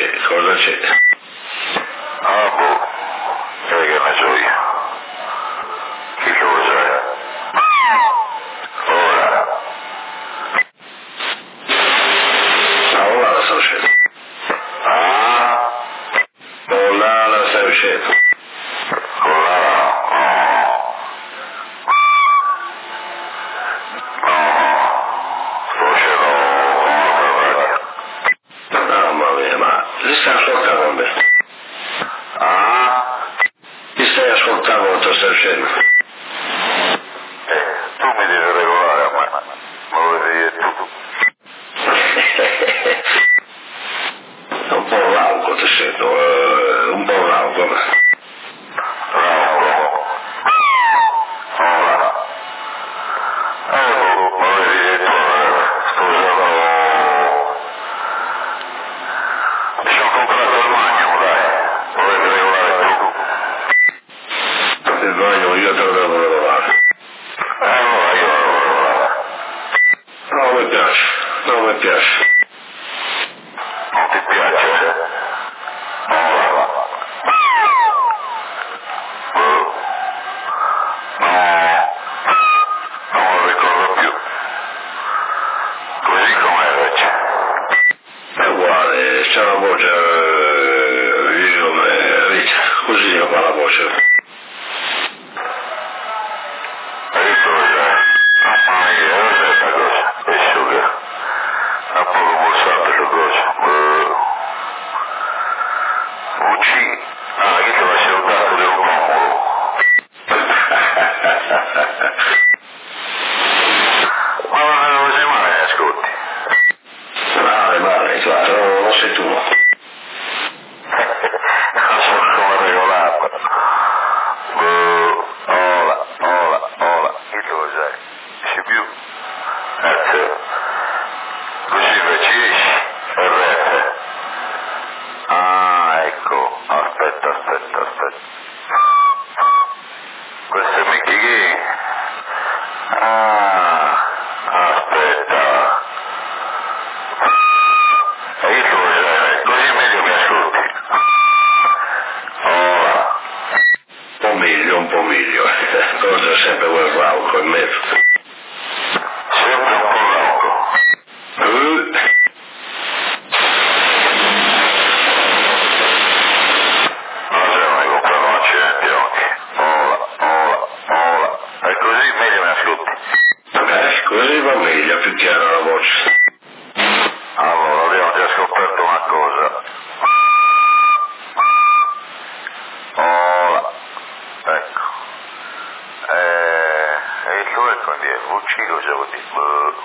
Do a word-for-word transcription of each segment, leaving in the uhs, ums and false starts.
c'è? Cosa c'è? Ah, boh, sai che ne so io. Chi lo sa? Ora. Ah, ora la sta uscendo. Ah? Ora la sta uscendo. Ora no. No. Sto uscendo con la radio. Mamma mia, ma li stai ascoltando con me? Ah? Li stai ascoltando quanto stai uscendo? Eh, tu mi devi regolare a me. Me lo devi dire tu. È un po' rauco ti sento, eh, un po' rauco. Bravo. Ora. Eh, boh, me lo devi dire tu. Sto usando... Mi sono comprato il magno, dai. Lo devi regolare tu. Il bagno io te lo devo regolare. Eh, allora io lo devo regolare. Non mi piace, non mi piace. Non ti piace? Ora. Boh. No. Non lo ricordo più. Così com'è invece. È uguale, c'è una voce, eh, io come Rita, così io fa la voce. E tu sai. Mamma mia, cos'è questa cosa? È sugar. È un po' convulsante questa cosa. Boh. U C. Ah, chi ti faceva un dato di un comodo. Ma non sei male, ascolti. Male, male, guarda, non, non sei tu. Non so come regolarla. Boh, ola, ola, ola. Chi lo sai? Dici più? Eh, sì. Così invece esci e rete. Ah, ecco. Aspetta, aspetta, aspetta. Questo è Mickey Gay. Ah, aspetta. E io lo sai, così meglio mi ascolti. Ora. Un po' meglio, un po' meglio. Cosa sempre quel rauco in mezzo. Sempre un po' rauco. Eh, Non sei mai comprato un accidente oggi. Ora, ora, ora. E così meglio mi ascolti. eh, così va meglio, più chiara la voce. Allora, abbiamo già scoperto una cosa. Ora. Ecco. Eh, e il tuo è con dire, U C cosa vuol dire? Boh.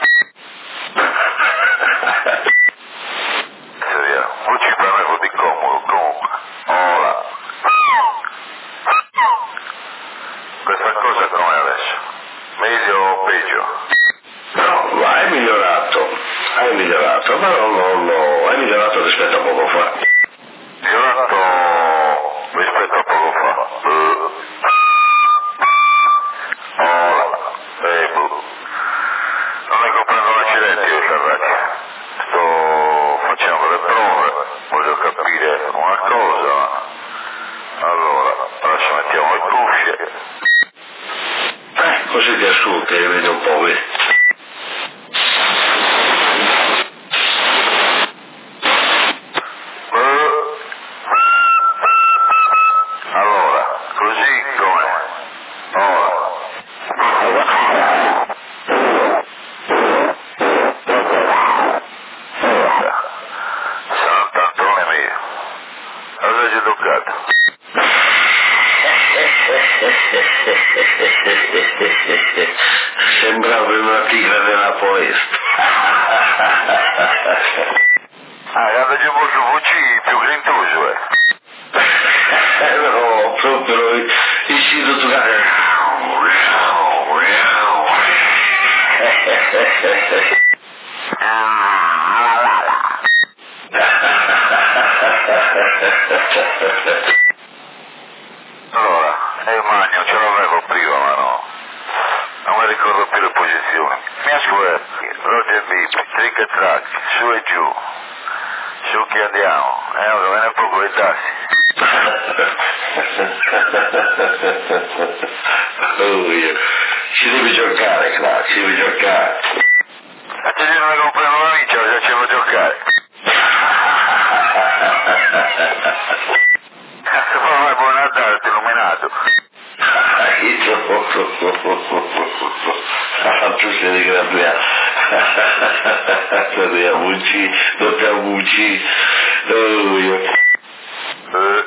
Serio, U C per me vuol dire comodo, comunque. Ora. Questa cosa com'è adesso? Meglio o peggio? No, ma hai migliorato, hai migliorato, ma non, non, no, hai migliorato rispetto a poco fa. Migliorato rispetto a poco fa. Boh. Ora. Eh, boh. Non ne comprendo un accidente io, Ferrati. Sto facendo le prove, voglio capire una cosa. Allora, adesso mettiamo le cuffie. Eh, così ti ascolti e vedi un po', vedi. Eh. Allora, così com'è? Ora. Sant'Antonio mio. Cosa ci è toccato? Sembrava una tigre della foresta. Ah, quando ci posso fucire più grintoso, eh. No, proprio il sito toccato. Allora, e il magno ce l'avevo prima, ma no. Non mi ricordo più le posizioni. Mi ascolti, Roger Beep, trick e track, su e giù. su chi andiamo? Eh, ora viene poco i tassi. Oh, io. Ci devi giocare, Cla, ci devi giocare. A te non mi comprano la vincia, già ci devo giocare. Cazzo, fa buon Natale, ti illuminato. Tu sei di Grabia. Sei avuci, non ti avuci. Oh, io. Eh.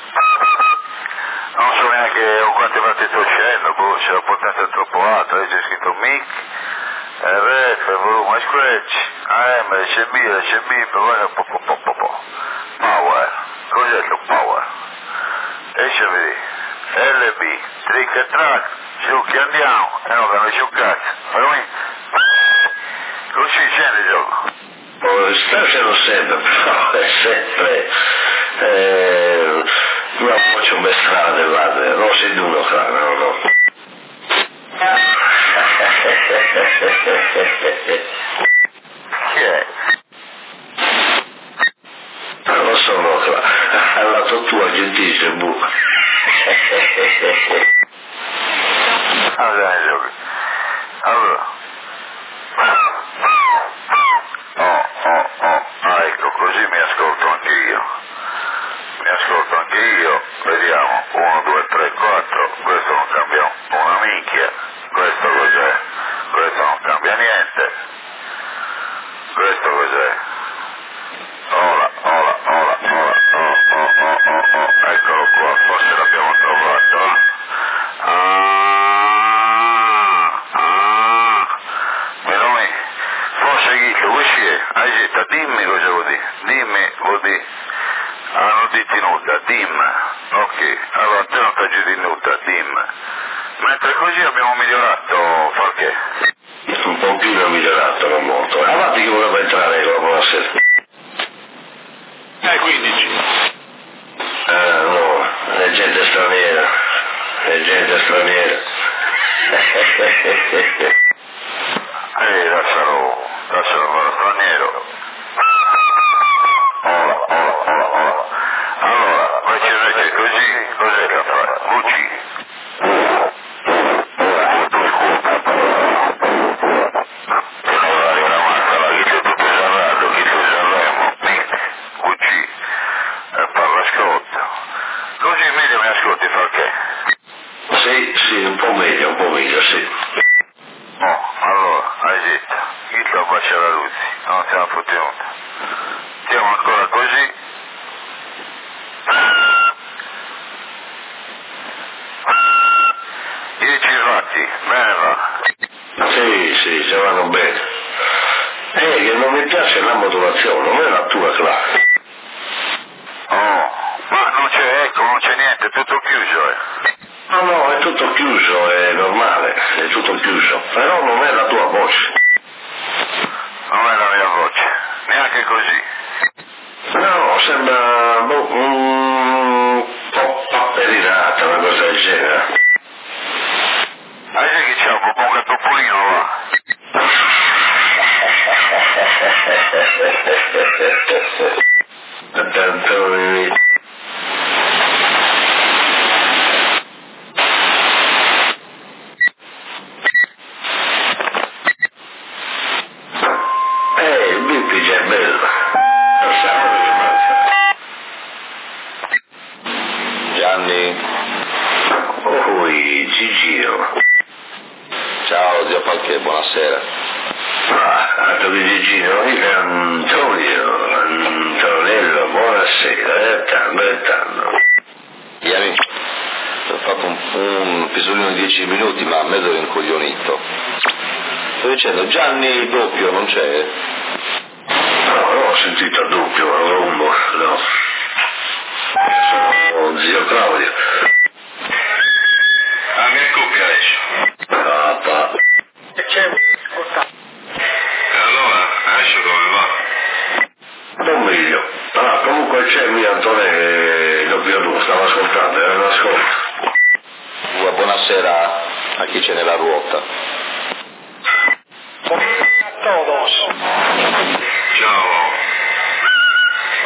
Non so neanche quante volte sto uscendo, boh, se la potenza è troppo alta, c'è scritto mic, R F, volume, scratch, A M, C B, C B, poi po po po po po. Power, cos'è il power? Esce vedi, L B, trick e track, su chi andiamo, e non che non c'è un cazzo, allora, così scende il gioco. Oh, sta facendo sempre, però è sempre... Eh, una voce un strade, guarda, non sei duro, fra, no, no. Chi è? Non lo so, no, fra, alla tua gentile, bu. Allora, gioco. Allora. Oh, oh, oh, ah, ecco, così mi ascolto anche io. Mi ascolto anche io, vediamo, uno, due, tre, quattro, questo non cambia una minchia, questo cos'è? Questo non cambia niente, questo cos'è? Ola, ola, ola, ola, oh, oh, oh, oh, oh, eccolo qua, forse l'abbiamo trovato, eh? Ah, ah, Meloni, forse chi, così è, agita, dimmi cosa vuol dire, dimmi, vuol dire. Ah, non diti nuda, dim. Ok, allora te non ti agiti nuda, dim. Mentre così abbiamo migliorato, perché? Un po' più ne ho migliorato, non molto. Avanti che voleva entrare con la buonasera. Eh, quindici. Ah, no, è gente straniera. È gente straniera. Ehi, lascialo, lascialo quello straniero. Ola, ola, ola, ola. Allora, invece invece così, cos'è che fa? Gucci. Allora, una macchina, chi c'è tutto serrato, chi c'è Sanremo, Gucci, e parla ascolta. Così meglio mi ascolti, fa che? Sì, sì, un po' meglio, un po' meglio, sì. Oh, allora, hai detto, chi ti bacia la luce, non siamo fottenuti. Stiamo ancora così. Dieci fatti, bene va. Sì, sì, ci vanno bene. Eh, che non mi piace la modulazione, non è la tua classe. Oh, ma non c'è eco, non c'è niente, è tutto chiuso, eh. No, no, è tutto chiuso, è normale, è tutto chiuso. Però non è la tua voce. Non è la mia voce, neanche così. No, sembra boh, un po' papperinata, una cosa del genere. Ah, sai che c'è un po' un topolino là? Tantoni. Eh, il vintage è bello. Lo siamo che manca. Gianni, Oi, Gigino. ciao zio Palché, buonasera. Ah, altro di Gigino, io Antonio, Antonello, buonasera, è tanto, è tanto. Ieri ho fatto un, un pisolino di dieci minuti, ma mezzo rincoglionito. Sto dicendo, Gianni doppio non c'è? No, no, ho sentito a doppio, a rombo, no. Sono zio Claudio. La mia coppia adesso. Papà. E c'è un... E allora, adesso dove va? Non meglio. Ah, comunque c'è mio Antonello, io stavo ascoltando, era un ascolto. Uh, buonasera a chi c'è nella ruota. A todos. Ciao.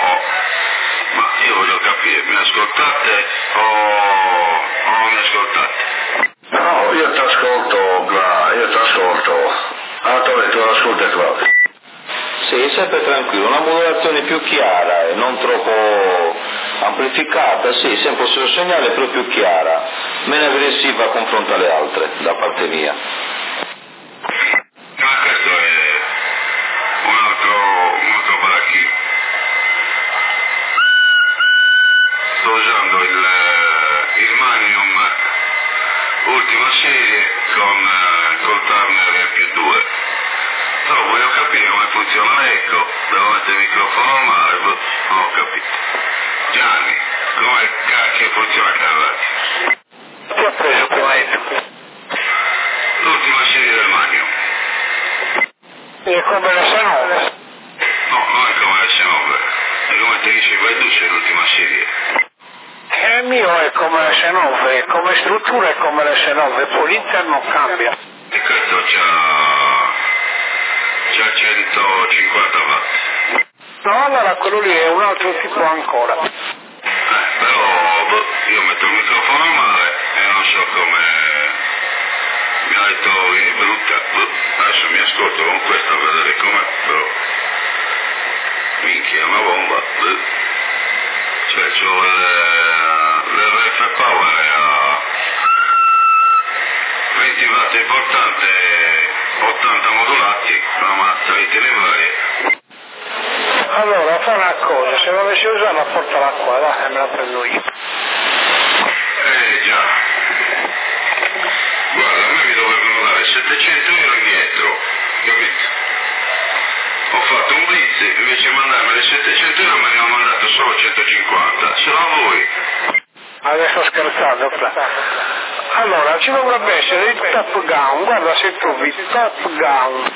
oh. Ma io voglio capire, mi ascoltate o, o non mi ascoltate? No, io ti ascolto, io ti ascolto. Antonio, tu ascolti Claudio. Sì, sempre tranquillo, una modulazione più chiara e non troppo amplificata, sì, sempre lo stesso segnale però più chiara, meno aggressiva a confronto alle altre, da parte mia. Ma questo è un altro, un altro baracchino. Sto usando il, il Magnum ultima serie con col Turner più due. Però voglio capire come funziona l'eco, devo mettere il microfono normale, non ho capito. Gianni, come cacchio funziona Carrati? Ti ha preso prima io? L'ultima serie del Magnum. E come le S nove? No, non è come l'S nove, è come ti dice Guiducci l'ultima serie. E il mio è come l'S nove, come struttura è come l'S nove, poi l'interno cambia. E questo c'ha, c'ha centocinquanta watt. No, allora quello lì è un altro tipo ancora. Eh, però boh, io metto il microfono normale e non so come mi ha detto vieni brutta, boh, adesso mi ascolto con questo a vedere com'è, però minchia, una bomba, boh. Cioè c'ho l'R F Power a venti watt importante, ottanta modulati, una mazza di televarie. Allora, fa una cosa, se volessi usarla portala qua, dai, me la prendo io. Eh già. Guarda, a me mi dovevano dare settecento euro indietro, capito? Ho fatto un blitz, invece di mandarmi le settecento euro me ne hanno mandato solo centocinquanta, ce l'ho voi. Adesso scherzando, fra. Allora, ci dovrebbe essere il Top Gun, guarda se trovi Top Gun.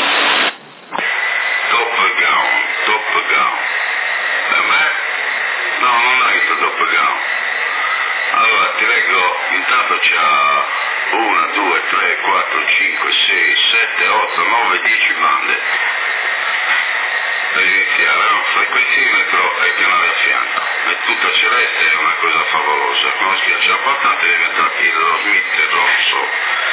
Top Gun, Top Gun. Per me? No, non hai detto Top Gun. Allora, ti leggo, intanto c'ha uno, due, tre, quattro, cinque, sei, sette, otto, nove, dieci bande. Per iniziare, no? Frequenzimetro e canale a fianco. È tutto celeste, è una cosa favolosa. Quando schiaccia l'importante deve entrare lo Smith rosso.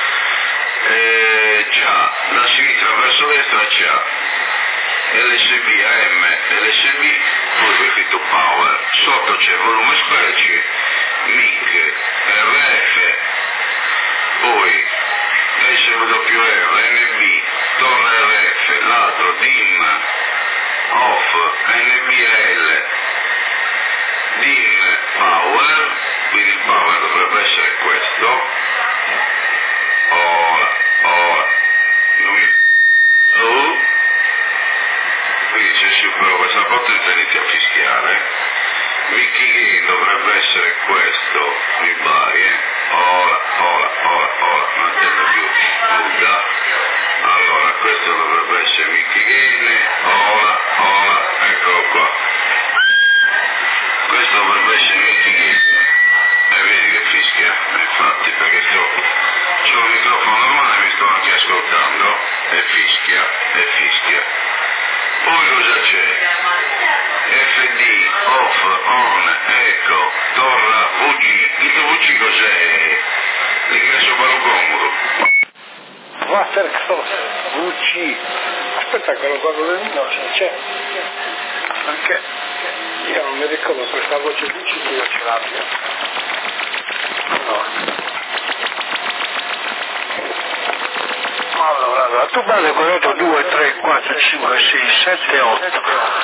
E c'ha da sinistra verso destra c'ha L S B A M, L S B, poi c'è scritto Power, sotto c'è volume specie, mic, R F, poi S W R, N B, torre R F, ladro, D I M, off, N B L, D I M, Power, quindi il Power dovrebbe essere questo, ora, ora, non oh, quindi se supero questa potenza inizia a fischiare. Mickey Gain dovrebbe essere questo, mi pare, eh? ora, ora, ora, ora, non intendo più, nuda. Allora, questo dovrebbe essere Mickey Gain, ora, ora, eccolo qua. Questo dovrebbe essere Mickey Gain. E vedi che fischia, infatti, perché sto, c'ho il microfono normale e mi sto anche ascoltando, e fischia, e fischia. Poi cosa c'è? F D, off, on, eco, torra, V C. Il V C cos'è? L'ingresso barocomodo. Watercross, V C. Aspetta che lo guardo del mio, c'è. Perché io non mi ricordo questa voce V C che io ce l'abbia. Allora. Allora, allora, tu parli con detto due, tre, quattro, cinque, sei, sette, otto.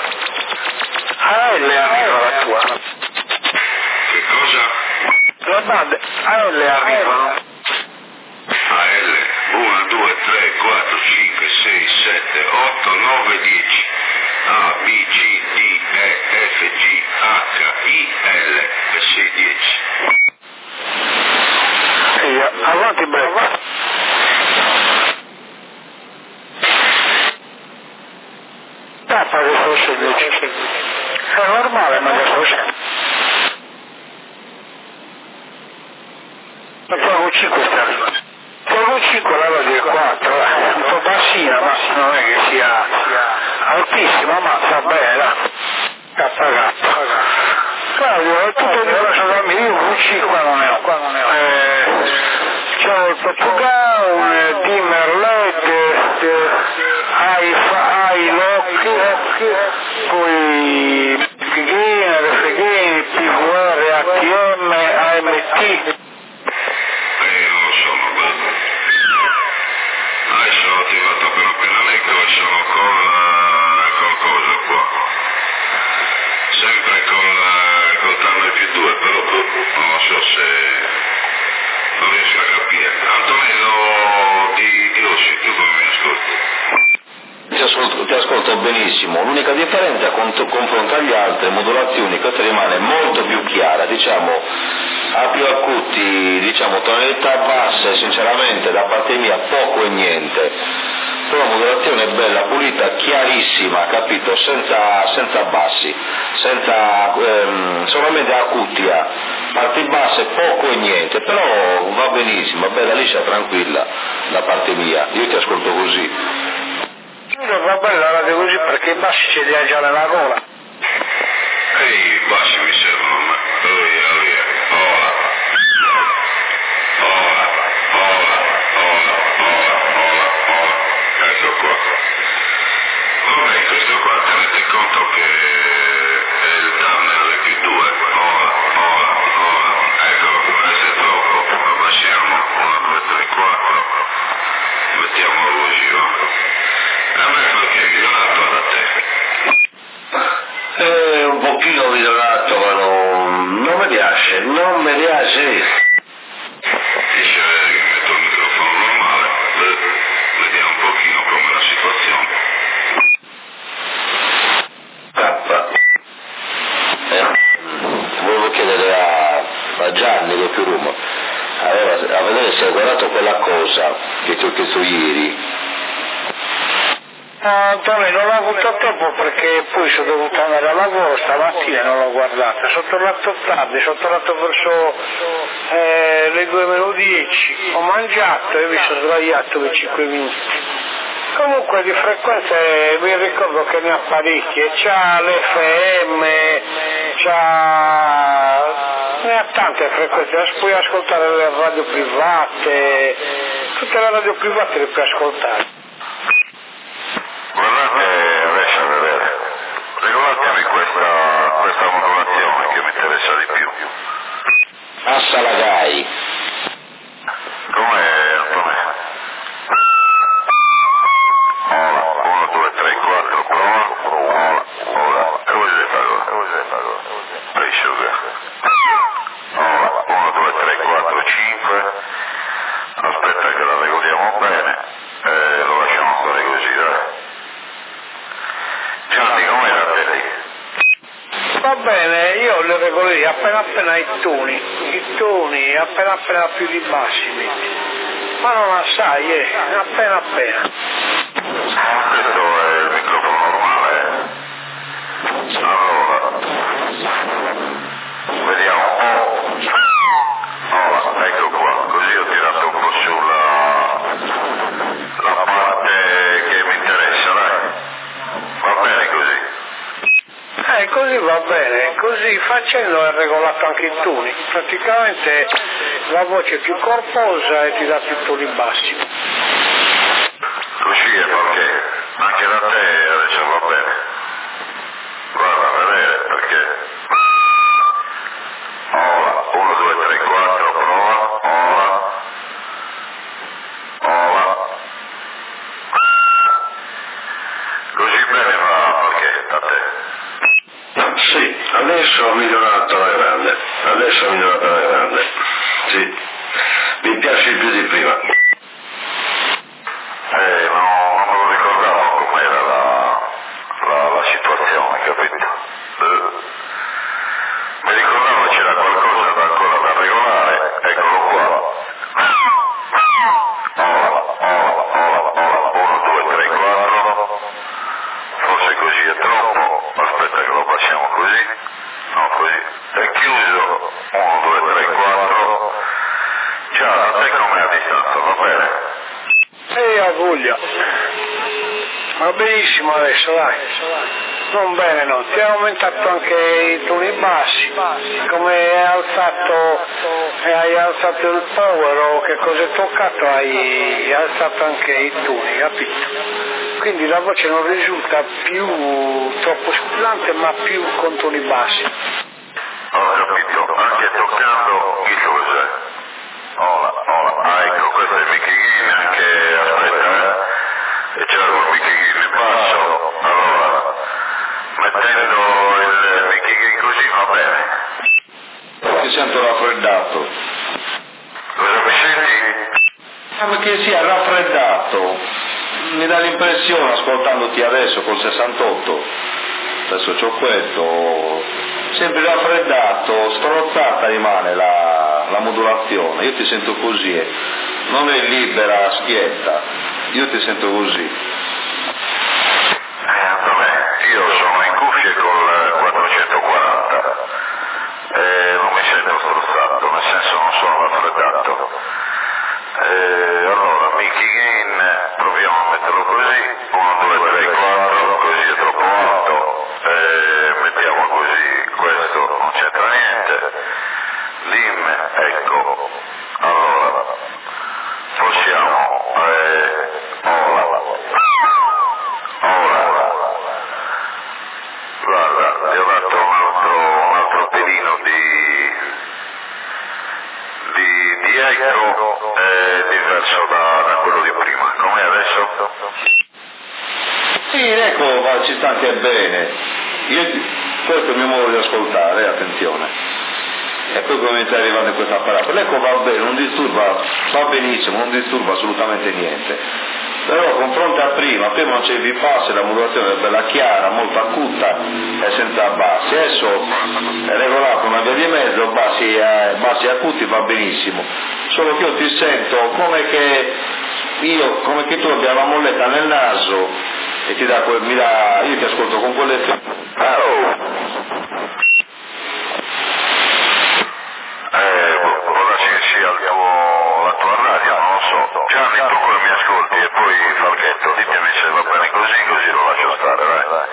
A L arriva la tua. Che cosa? Le bande A L arrivano. A L, uno, due, tre, quattro, cinque, sei, sette, otto, nove, dieci. A, B, C, D, E, F, G, H, I, L e sei, dieci. E avanti break. Tappa che fosse dieci. È normale ma che fosse. Ma poi cinque sta arrivando. Poi cinque la voglio quattro, eh. Un po' bassina, ma non è che sia altissima, ma sta bene. K sì, qua non è, qua non è. Eh, c'ho il Portogallo, un Timmerlet, hai hai Locke, poi Fighina, Refeghini, P V R, A T M, A M T. Eh, non lo so, vabbè. Adesso ho attivato appena appena l'eco e sono con, con cosa qua. Sempre con, con Turner più due, però non lo so se non riesco a capire. Antonello di, di Ossi, tu come mi ascolti? Ti ascolto, ti ascolto benissimo, l'unica differenza con, confronto agli altri modulazioni questa rimane molto più chiara, diciamo ha più acuti, diciamo tonalità basse, sinceramente da parte mia poco e niente, però la modulazione è bella, pulita, chiarissima, capito, senza, senza bassi, senza, ehm, solamente acutia, parti basse poco e niente, però va benissimo, bella liscia, tranquilla da parte mia, io ti ascolto così. Va bene la radio così perché i bassi ce li ha già nella gola. Ehi, i bassi mi servono a me. Oh yeah, oh yeah. Ora. Ora, ora, ora, ora, ora, ora. Ecco qua. Vabbè, questo qua tenete conto che è il Turner più due. Ora, ora, ora. Ecco, questo è troppo. Abbassiamo. uno, due, tre, quattro. Mettiamolo così, va. A me perché migliorato da te? È un pochino migliorato, ma non, non mi piace, non mi piace. Dice che metto il microfono normale, vediamo un pochino com'è la situazione. K. Eh, volevo chiedere a, a Gianni che più Roma, allora, a vedere se hai guardato quella cosa che ti ho chiesto ieri. Antonio, non ho avuto tempo perché poi sono dovuto andare a lavoro, stamattina non l'ho guardata, sono tornato tardi, sono tornato verso eh, le due meno dieci, ho mangiato e mi sono sbagliato per cinque minuti. Comunque di frequenze mi ricordo che ne ha parecchie, c'ha l'F M, c'ha... ne ha tante frequenze, puoi ascoltare le radio private, tutte le radio private le puoi ascoltare. Guardate adesso a vedere, regolatemi questa, questa modulazione che mi interessa di più. Assalagai. Com'è Antonio? Ora, uno, due, tre, quattro, prova, ora, ora, e voi siete allora, play sugar. Ora, uno, due, tre, quattro, cinque, aspetta che la regoliamo bene, e lo lasciamo fare così, dai. Gianni, com'è la te lì? Va bene, io le regolerei appena appena i toni, i toni appena appena più di bassi metti. Ma non assai, eh, appena appena. Questo è il microfono normale, eh? Allora, vediamo. Oh, oh, ecco qua, così ho tirato un po' sulla la parte che mi interessa, dai. Va bene così. Eh, così va bene, così facendo è regolato anche i toni. Praticamente la voce è più corposa e ti dà più toni bassi. Così è perché anche da te adesso va bene. Guarda a vedere perché. Ora, uno, due, tre, quattro, prova, ora, ora. Così bene va perché da te. Sì, adesso ho migliorato la grande, adesso ho migliorato la grande, sì, mi piace più di prima. Eh, ma non me lo ricordavo com'era la, la, la situazione, capito? Eh, mi ricordavo c'era qualcosa da ancora da regolare, eccolo qua. Ora, ora, ora, ora, uno, due, tre, quattro, forse così è troppo, aspetta che lo passiamo così, no così, è chiuso, uno, due, tre, quattro, già da te com'è a distanza, va bene? E a voglia. Va benissimo adesso, dai. non bene, no, ti hai aumentato anche i toni bassi, come hai alzato, hai alzato il power o che cosa hai toccato, hai alzato anche i toni, capito? Quindi la voce non risulta più troppo squillante ma più con toni bassi. Ho capito, anche toccando che cos'è? Ola, ola, ah ecco, questo è il Mickey Gain, anche, aspetta, eh, e c'era il Mickey Gain basso, allora, mettendo il Mickey Gain così va bene. Ti sento raffreddato. Cosa mi senti? Ah, che sia raffreddato. Mi dà l'impressione, ascoltandoti adesso col sessantotto, adesso c'ho questo, sempre raffreddato, strozzata rimane la, la modulazione, io ti sento così, eh. Non è libera, schietta, io ti sento così. Eh, vabbè, io sono in cuffie col quattrocentoquaranta e non mi sento strozzato, nel senso non sono raffreddato. Eh, allora, Mickey Gain, proviamo a metterlo così, uno, due, tre, quattro, così è troppo alto, eh, mettiamo così, questo non c'entra niente, Lim, ecco, allora, possiamo, eh, ora, ora, guarda, gli ho dato un altro, un altro pelino di, di, di eco, eh, diverso da, da quello di prima, come adesso? Sì, ecco, ma ci sta anche bene. Io, questo è il mio modo di ascoltare, attenzione. E poi come sta arrivando in questo apparato. L'eco va bene, non disturba, va benissimo, non disturba assolutamente niente. Però confronto a prima, prima non c'è il bypass, la modulazione è bella chiara, molto acuta e senza bassi. Adesso è regolato una via di mezzo, bassi, eh, bassi acuti va benissimo. Solo che io ti sento come che io, come che tu abbia la molletta nel naso e ti dà quel, mi dà, io ti ascolto con quell'effetto. Ah, oh. Eh, ora si, si al tuo, la tua radio, non lo so. Gianni, tu come mi ascolti e poi Falchetto, ditemi se va bene così, così lo lascio stare, vai.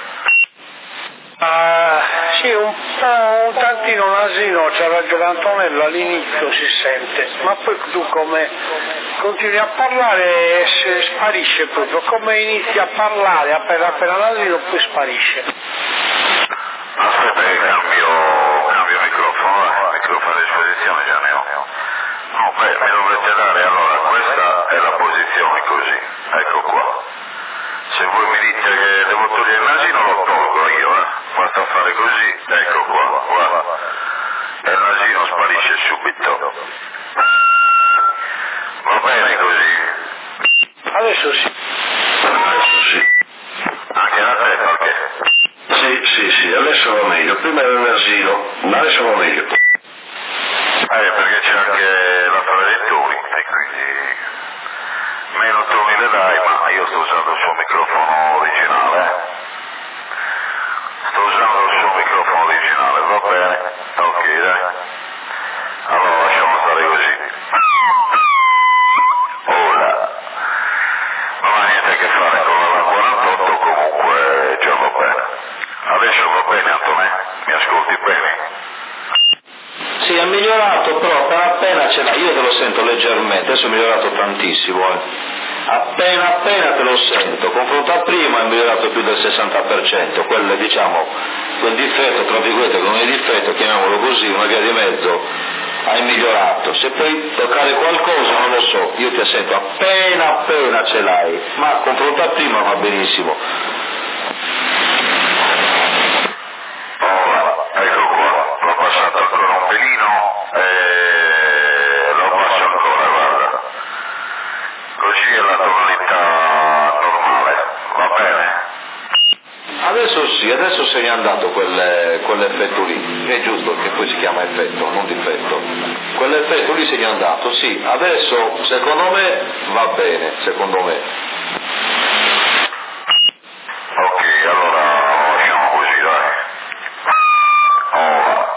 Ah, sì, un po' un tantino nasino, c'ha ragione Antonello, all'inizio si sente, ma poi tu come continui a parlare e sparisce proprio, come inizi a parlare appena appena nasino poi sparisce. Aspetta che cambio, cambio microfono, il microfono a disposizione già ne ho. No, beh, mi dovrete dare, allora questa è la posizione così, ecco qua. Se voi mi dite che devo togliere il nasino lo tolgo io, eh. Basta fare così, ecco qua, guarda. E il nasino sparisce subito. Va bene così? Adesso sì. Adesso sì. Anche da te, perché? Sì, sì, sì, adesso va meglio. Prima era un asilo, ma adesso va meglio. Eh, perché c'è anche la fase dei toni, e quindi meno toni le dai, ma io sto usando il suo microfono originale. Eh. Sto usando il suo microfono originale, va bene? Ok, dai. Allora lasciamo stare così. Ora, non ha niente a che fare con la quarantotto, comunque già va bene. Adesso va bene, Antonè? Mi ascolti bene? Sì, è migliorato, però appena appena ce l'ha, io te lo sento leggermente, adesso è migliorato tantissimo, eh. Appena appena te lo sento, confronto a prima è migliorato più del sessanta per cento, quel diciamo, quel difetto, tra virgolette, che non è difetto, chiamiamolo così, una via di mezzo, hai migliorato. Se puoi toccare qualcosa non lo so, io ti sento appena appena ce l'hai, ma confronto a prima va benissimo. Ecco qua, l'ho passato ancora un pelino e lo passo ancora, guarda. Così è la tonalità normale, va bene? Adesso sì, adesso se n'è andato quel, quell'effetto lì, è giusto che poi si chiama effetto, non difetto. Quell'effetto lì se n'è andato, sì, adesso secondo me va bene, secondo me. Ok, allora lo lasciamo così, dai. Oh.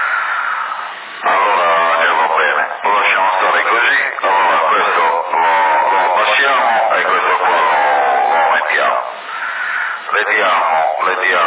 Allora già va bene, lo lasciamo stare così, allora questo lo, lo passiamo e questo qua lo, lo mettiamo. Vediamo, vediamo.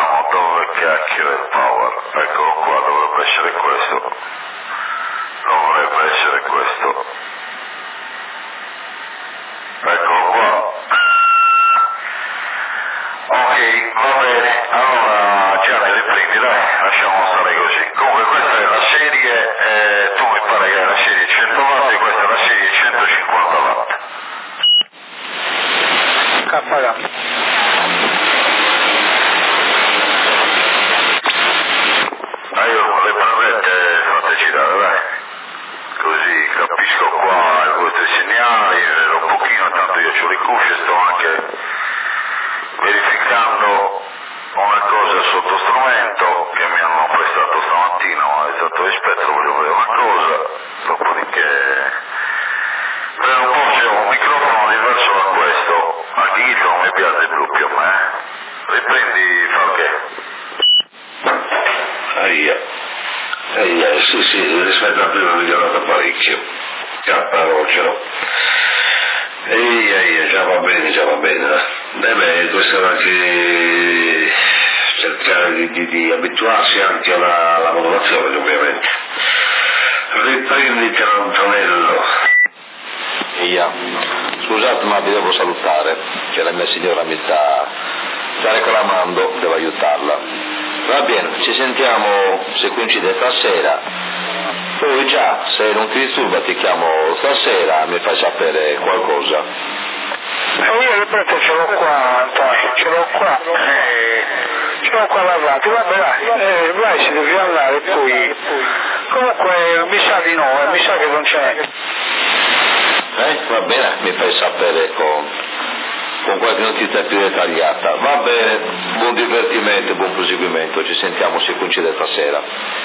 Aia. Aia, sì, sì, rispetto a prima è migliorato parecchio. Capparocero. Eia, eia, già va bene, già va bene. Eh beh, questo era anche cercare di, di, di abituarsi anche alla, alla modulazione, ovviamente. Riprenditi l'Antonello. Eia. Scusate, ma vi devo salutare, che la mia signora mi sta, sta reclamando, devo aiutarla. Va bene, ci sentiamo se coincide stasera. Poi già, se non ti disturba ti chiamo stasera, mi fai sapere qualcosa. E io ripeto, ce l'ho qua, Antonio, ce l'ho qua, eh, ce l'ho qua davanti, vabbè vai, eh, vai si deve andare poi. Comunque mi sa di no, eh, mi sa che non c'è. Eh, va bene, mi fai sapere con, con qualche notizia più dettagliata. Va bene, buon divertimento e buon proseguimento, ci sentiamo se coincide stasera.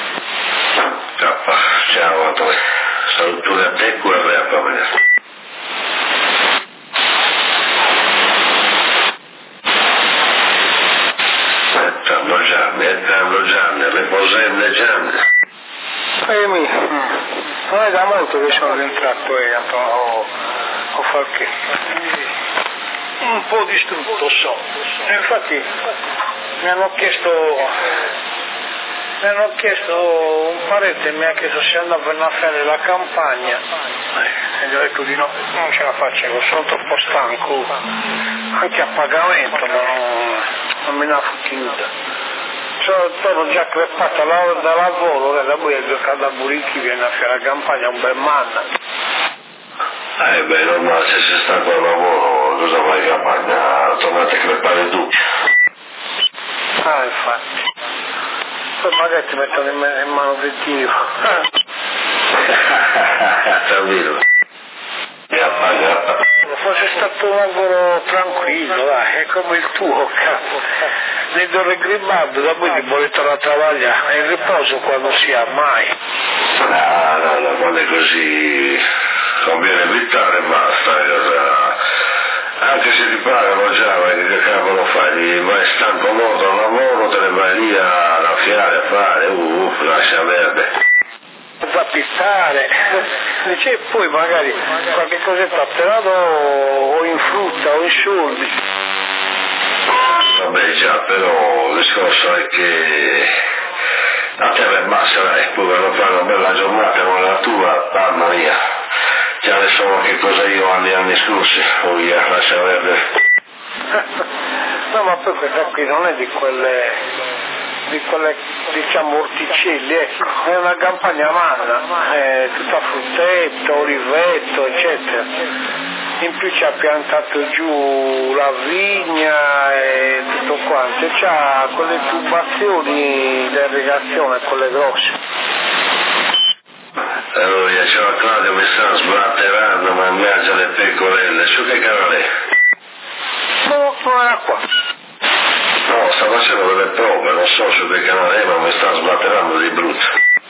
Ciao Antonio, salutone a te e a Pamela. Entrando Gianni, entrando Gianni, riposende Gianni. E mi, non è da molto che sono rientrato e Antonio, o, o Falchi. Un po' distrutto so, e infatti mi hanno chiesto... Mi hanno chiesto, un parente mi ha chiesto se andavo a fare la campagna e gli ho detto di no, non ce la facevo, sono troppo stanco, anche a pagamento, ma non, non me ne ha fottuta. Sono già crepata da, da lavoro, da poi ho giocato a Buricchi, viene a fare la campagna, un bel manna. Eh beh, normale, se sei stato al lavoro, cosa fai campagna? Tornate a crepare tutti. Ah, infatti. Poi magari ti mettono in, in mano del tiro. Tranquillo. E appagato. Fosse stato un lavoro tranquillo, dai, è come il tuo, capo. Ne do regribato, da poi ti vuole tornare a lavorare. Il riposo quando si ha, mai. No, no, no, quando è così conviene evitare e basta. Cosa... Anche se ti pagano già, vedi che cavolo fai, vai stanco molto al lavoro, te ne vai lì a raffiare, a fare, uff, uh, lascia verde. Da pizzare, e poi magari qualche cosetta te la do, o in frutta o in soldi. Vabbè già, però il discorso è che a te ne basta, dai, poi quando fai una bella giornata come la tua, mamma mia. Già ne so che cosa io ho negli anni scorsi, oh via, lascia verde. No, ma poi questa qui non è di quelle, di quelle diciamo orticelli, ecco, è una campagna manna, è tutta fruttetto, oliveto, eccetera. In più ci ha piantato giù la vigna e tutto quanto, e c'ha quelle tubazioni di irrigazione, quelle grosse. Allora, c'è la Claudia, mi sta sblatterando, mannaggia le pecorelle, su che canale è? No, non era qua. No, sta facendo delle prove, non so su che canale è, ma mi sta sblatterando di brutto.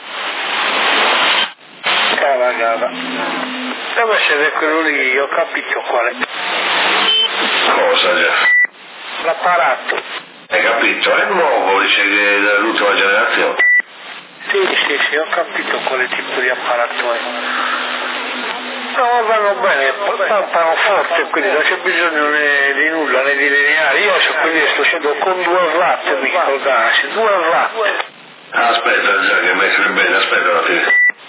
Cara, cara. Deve essere quello lì, ho capito quale. Cosa già? L'apparato. Hai capito? È nuovo, dice che è dell'ultima generazione. Sì, sì, sì, ho capito quale tipo di apparato è. No, vanno bene, pompano forte, quindi non c'è bisogno né di nulla, né di lineari. Io so quindi sto scendo con due watt, mi ricordarsi, due watt. Aspetta già che mi scrive bene, aspetta un attimo.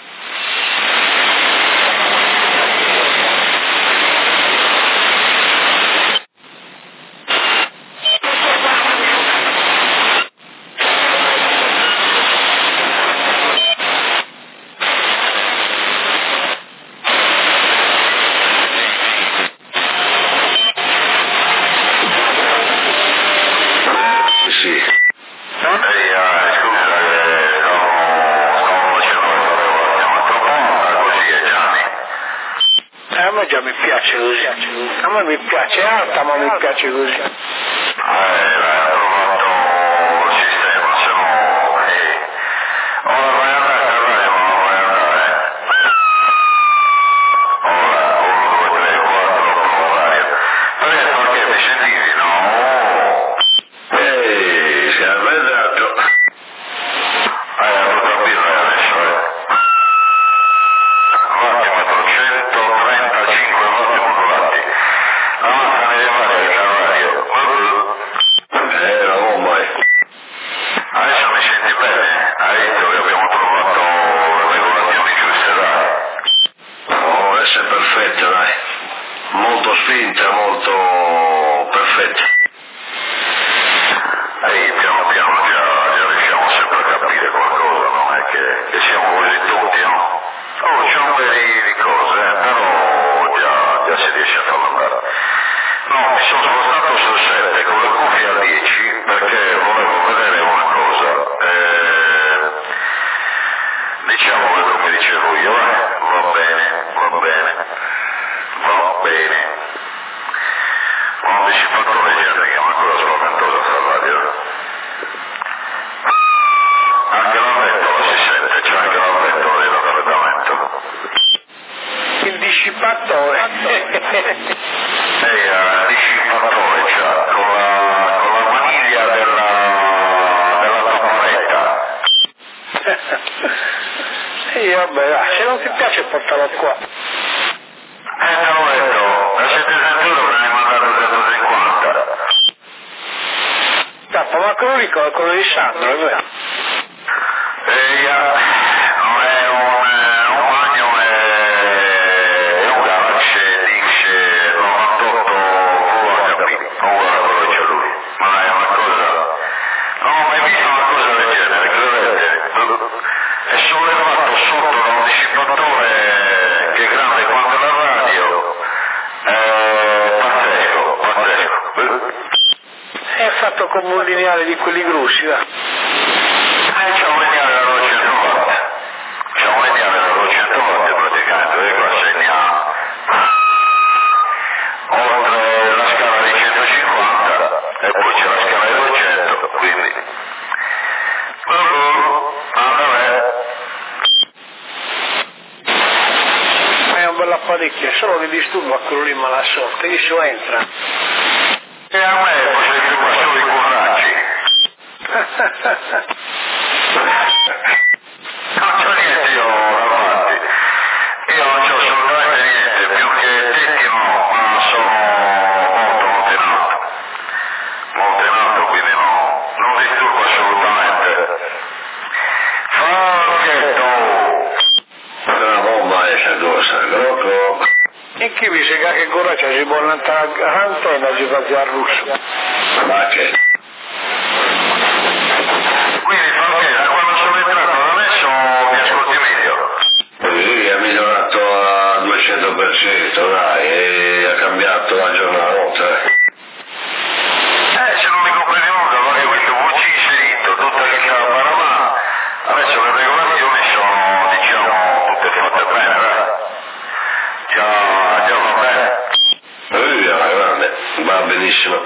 A me mi piace alta, ma mi piace così. Eh, ho provato il sistema, siamo... Eh. Ora vai a andare a radio, ma non vai a andare. Ora, uno, due, tre, quattro, provario. Adesso perché mi sentivi, no? Ehi, si è arredato. Ehi, anticipatore, cioè, con la, con la maniglia della, della tamaretta. Sì, vabbè, dai, se non ti piace portalo qua. Eh, te l'ho detto, da sette euro me ne hai mandato centocinquanta. Tappa, ma quello lì è quello di Sandro, è vero? Ehi, non è un, un bagno, è un garage Dix novantotto Full H P, non guarda quello che c'è lui, ma è una cosa, non ho mai visto una cosa del genere, credete? È sollevato sotto da un dissipatore che è grande quanto la radio, è pazzesco, pazzesco. È fatto come un lineare di quelli grossi, va? Eh, c'è un lineare da novecentowatt, c'è un lineare da novecentowatt praticamente, vedi qua segna oltre la scala di centocinquanta e poi c'è la scala di duecento, quindi È un bel apparecchio, solo che disturba quello lì mala sorte, che su entra. e a me poi più qua solo i curracci. Non c'ho niente io davanti, io non c'ho assolutamente niente, più che tetti no, ma sono molto molto in alto, molto in alto, quindi no, non disturbo assolutamente. Forchetto! Una bomba esce cosa, grosso. E chi mi sa che coraggio si può andare all'antenna e si fa al russo? Ma che? Quindi Forchetto, da quando sono entrato adesso mi ascolti meglio? Sì, ha migliorato al duecento per cento, dai, e ha cambiato la giornata. Eh, se non mi comprende nulla, allora io questo V C inserito, tutta che c'è la parama, adesso le regolazioni sono, diciamo, tutte fatte bene, eh? Già, già va bene. Lui è una grande, va benissimo.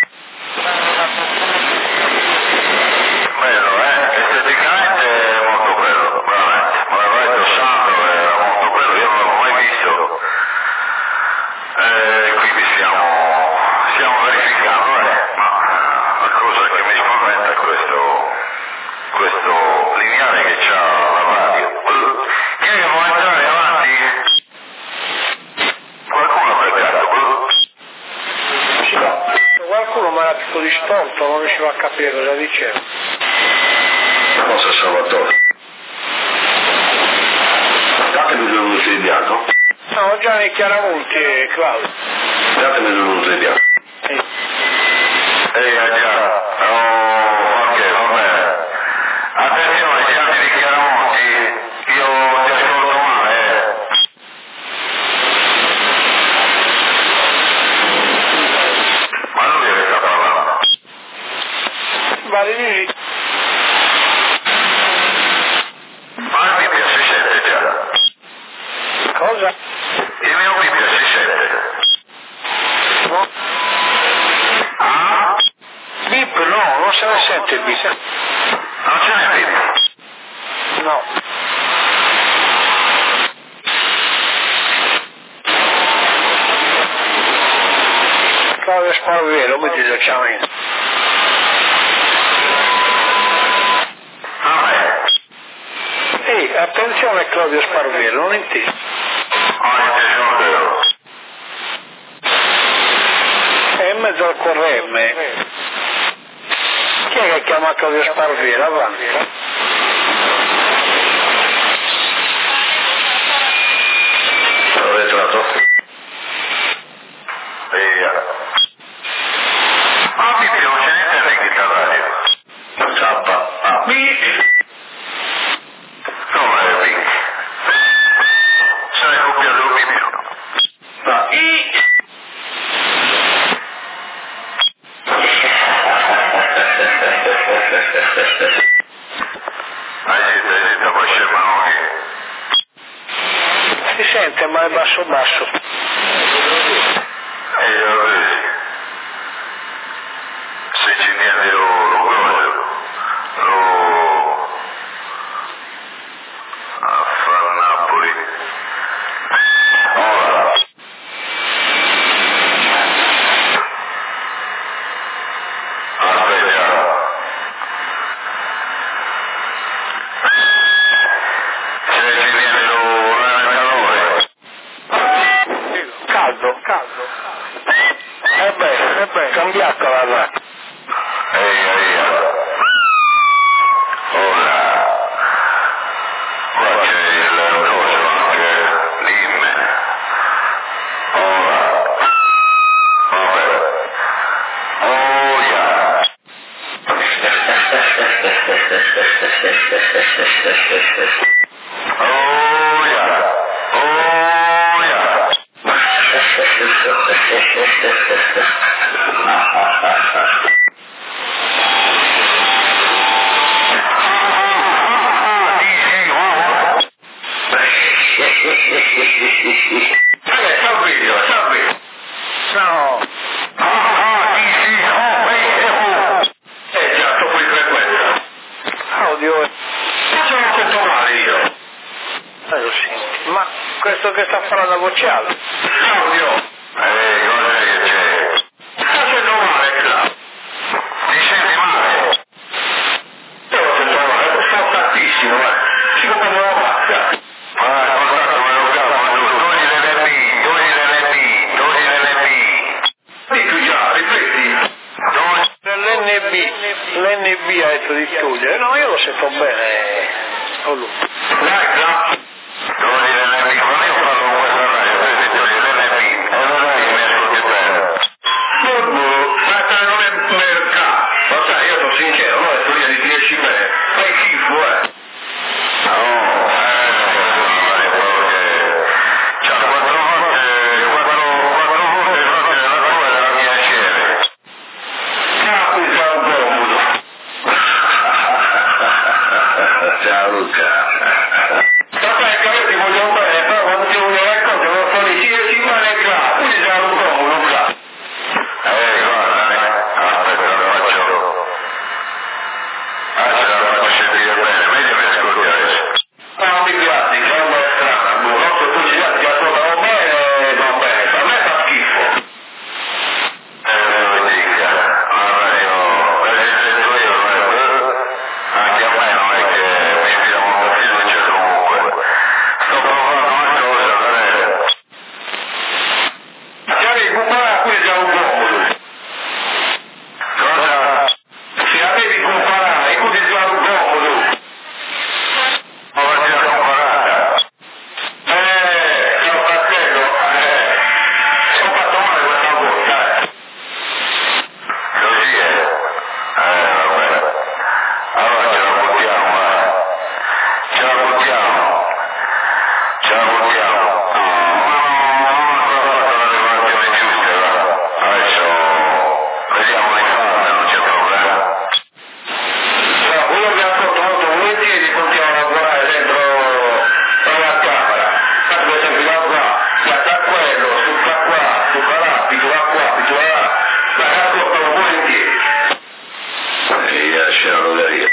Bello, eh? Esteticamente è molto bello, veramente. Ma l'aveva detto Sandro, era molto bello, io non l'avevo mai visto. E quindi stiamo, stiamo verificando, eh? Ma la cosa che mi spaventa è questo, questo lineare che c'ha la radio. Chi è che vuole entrare avanti? Qualcuno ha pregato? Qualcuno mi ha detto di storto, non riuscivo a capire cosa diceva. Cosa Salvatore? Datemi due minuti di bianco. No, già nei chiaramonti, Claudio. Datemi due minuti di bianco. Sì. Ehi, già, oh, ok, vabbè. Attenzione, gli altri di Chiaramonti, io ti ascolto male, eh. Ma lui che sta parlando? Vale lì. Ma il Bibbia si sente già. Cosa? Il mio Bibbia si sente. No. Ah? Bip, no, non se ne sente il bip. Non ce n'è Bibbia. No. Claudio Sparvero, mi dice ciao. A me. Ehi, attenzione Claudio Sparvero, non inteso. Ho inteso. È in mezzo al corremme. Chi è che chiama Claudio Sparvero? Avanti. Sono entrato. Via. Ma Bibbia non c'è niente in chitarrario. Zappa. Ah. Come è Bibbia? Sai copiato il Bibbia? Ah. Hai sentito, hai sentito, poi c'è Manoni. Si sente ma è basso basso. E io vedi. Se ci viene lo, lo conosco, lo... a far Napoli. Ora. la radio. Ehi, ehi, ora, qua c'è il coso anche, l'Imme, ora, vabbè, oh yeah. Oh yeah, oh yeah. Vabbè, sta il video, sta il video. No. Ah, sì, sì, oh, ehi, oh. Eh già, sto qui frequenza. Oddio. Non sono sento male io. Eh, lo senti. Ma questo che sta parlando vocale? Claudio. Eh, cosa è che c'è? Sta sento male, Claudio. Mi senti male? Io lo sento male, sto tantissimo, eh. Si come una pazza. Ah, guardate, me lo capo, togli le B, togli le B, togli le B. Dico già, ripeti. L'N B, l'N B ha detto di togliere. No, io lo sento bene. Oh, lui. Dai, Claudio. Togli le B, ma io parlo con questa radio, questi togli le B. E non è che mi ascolti bene. Ma non è mercato. Lo sai, io sono sincero, non è storia di dieci bene. Fai schifo, eh. No, eh, c'ha quattro volte, quattro, quattro volte proprio la tua e la mia scena. Capita un comodo. Ciao Luca. Vabbè, che io ti voglio bene, però quando ti voglio le cose non sono di sì, si rimane qua, quindi c'è un comodo qua. Eh, guarda, eh, aspetta, lo faccio. Ah, ce la faccio sentire bene, meglio mi ascolti adesso. Non mi piace, che è un po' strano, non so tu ci piace, ti ascoltano bene, va bene, per me fa schifo. Eh, non mi dica, allora io, per esempio io, anche a me non è che mi ispira molto fiducia comunque. Sto provando una cosa, per Chiari, compara qui già un comodo. Cosa? Se la devi comparare, così già un comodo. Ma va già comparata. Eh, ciao fratello, eh, ho fatto male questa volta, eh. Così è. Eh, vabbè. Allora ce la buttiamo, eh. Ce la buttiamo. Ce la buttiamo. No, ma non ho fatto la lavorazione giusta, va. Adesso vediamo di farla, non c'è problema. No, io vi ascolto molto volentieri, continuo a lavorare dentro la camera. Tanto per esempio da qua, guarda quello, su qua qua, su qua là, piccola qua, piccola là. La ascolto volentieri. Ehi, lascialo da io.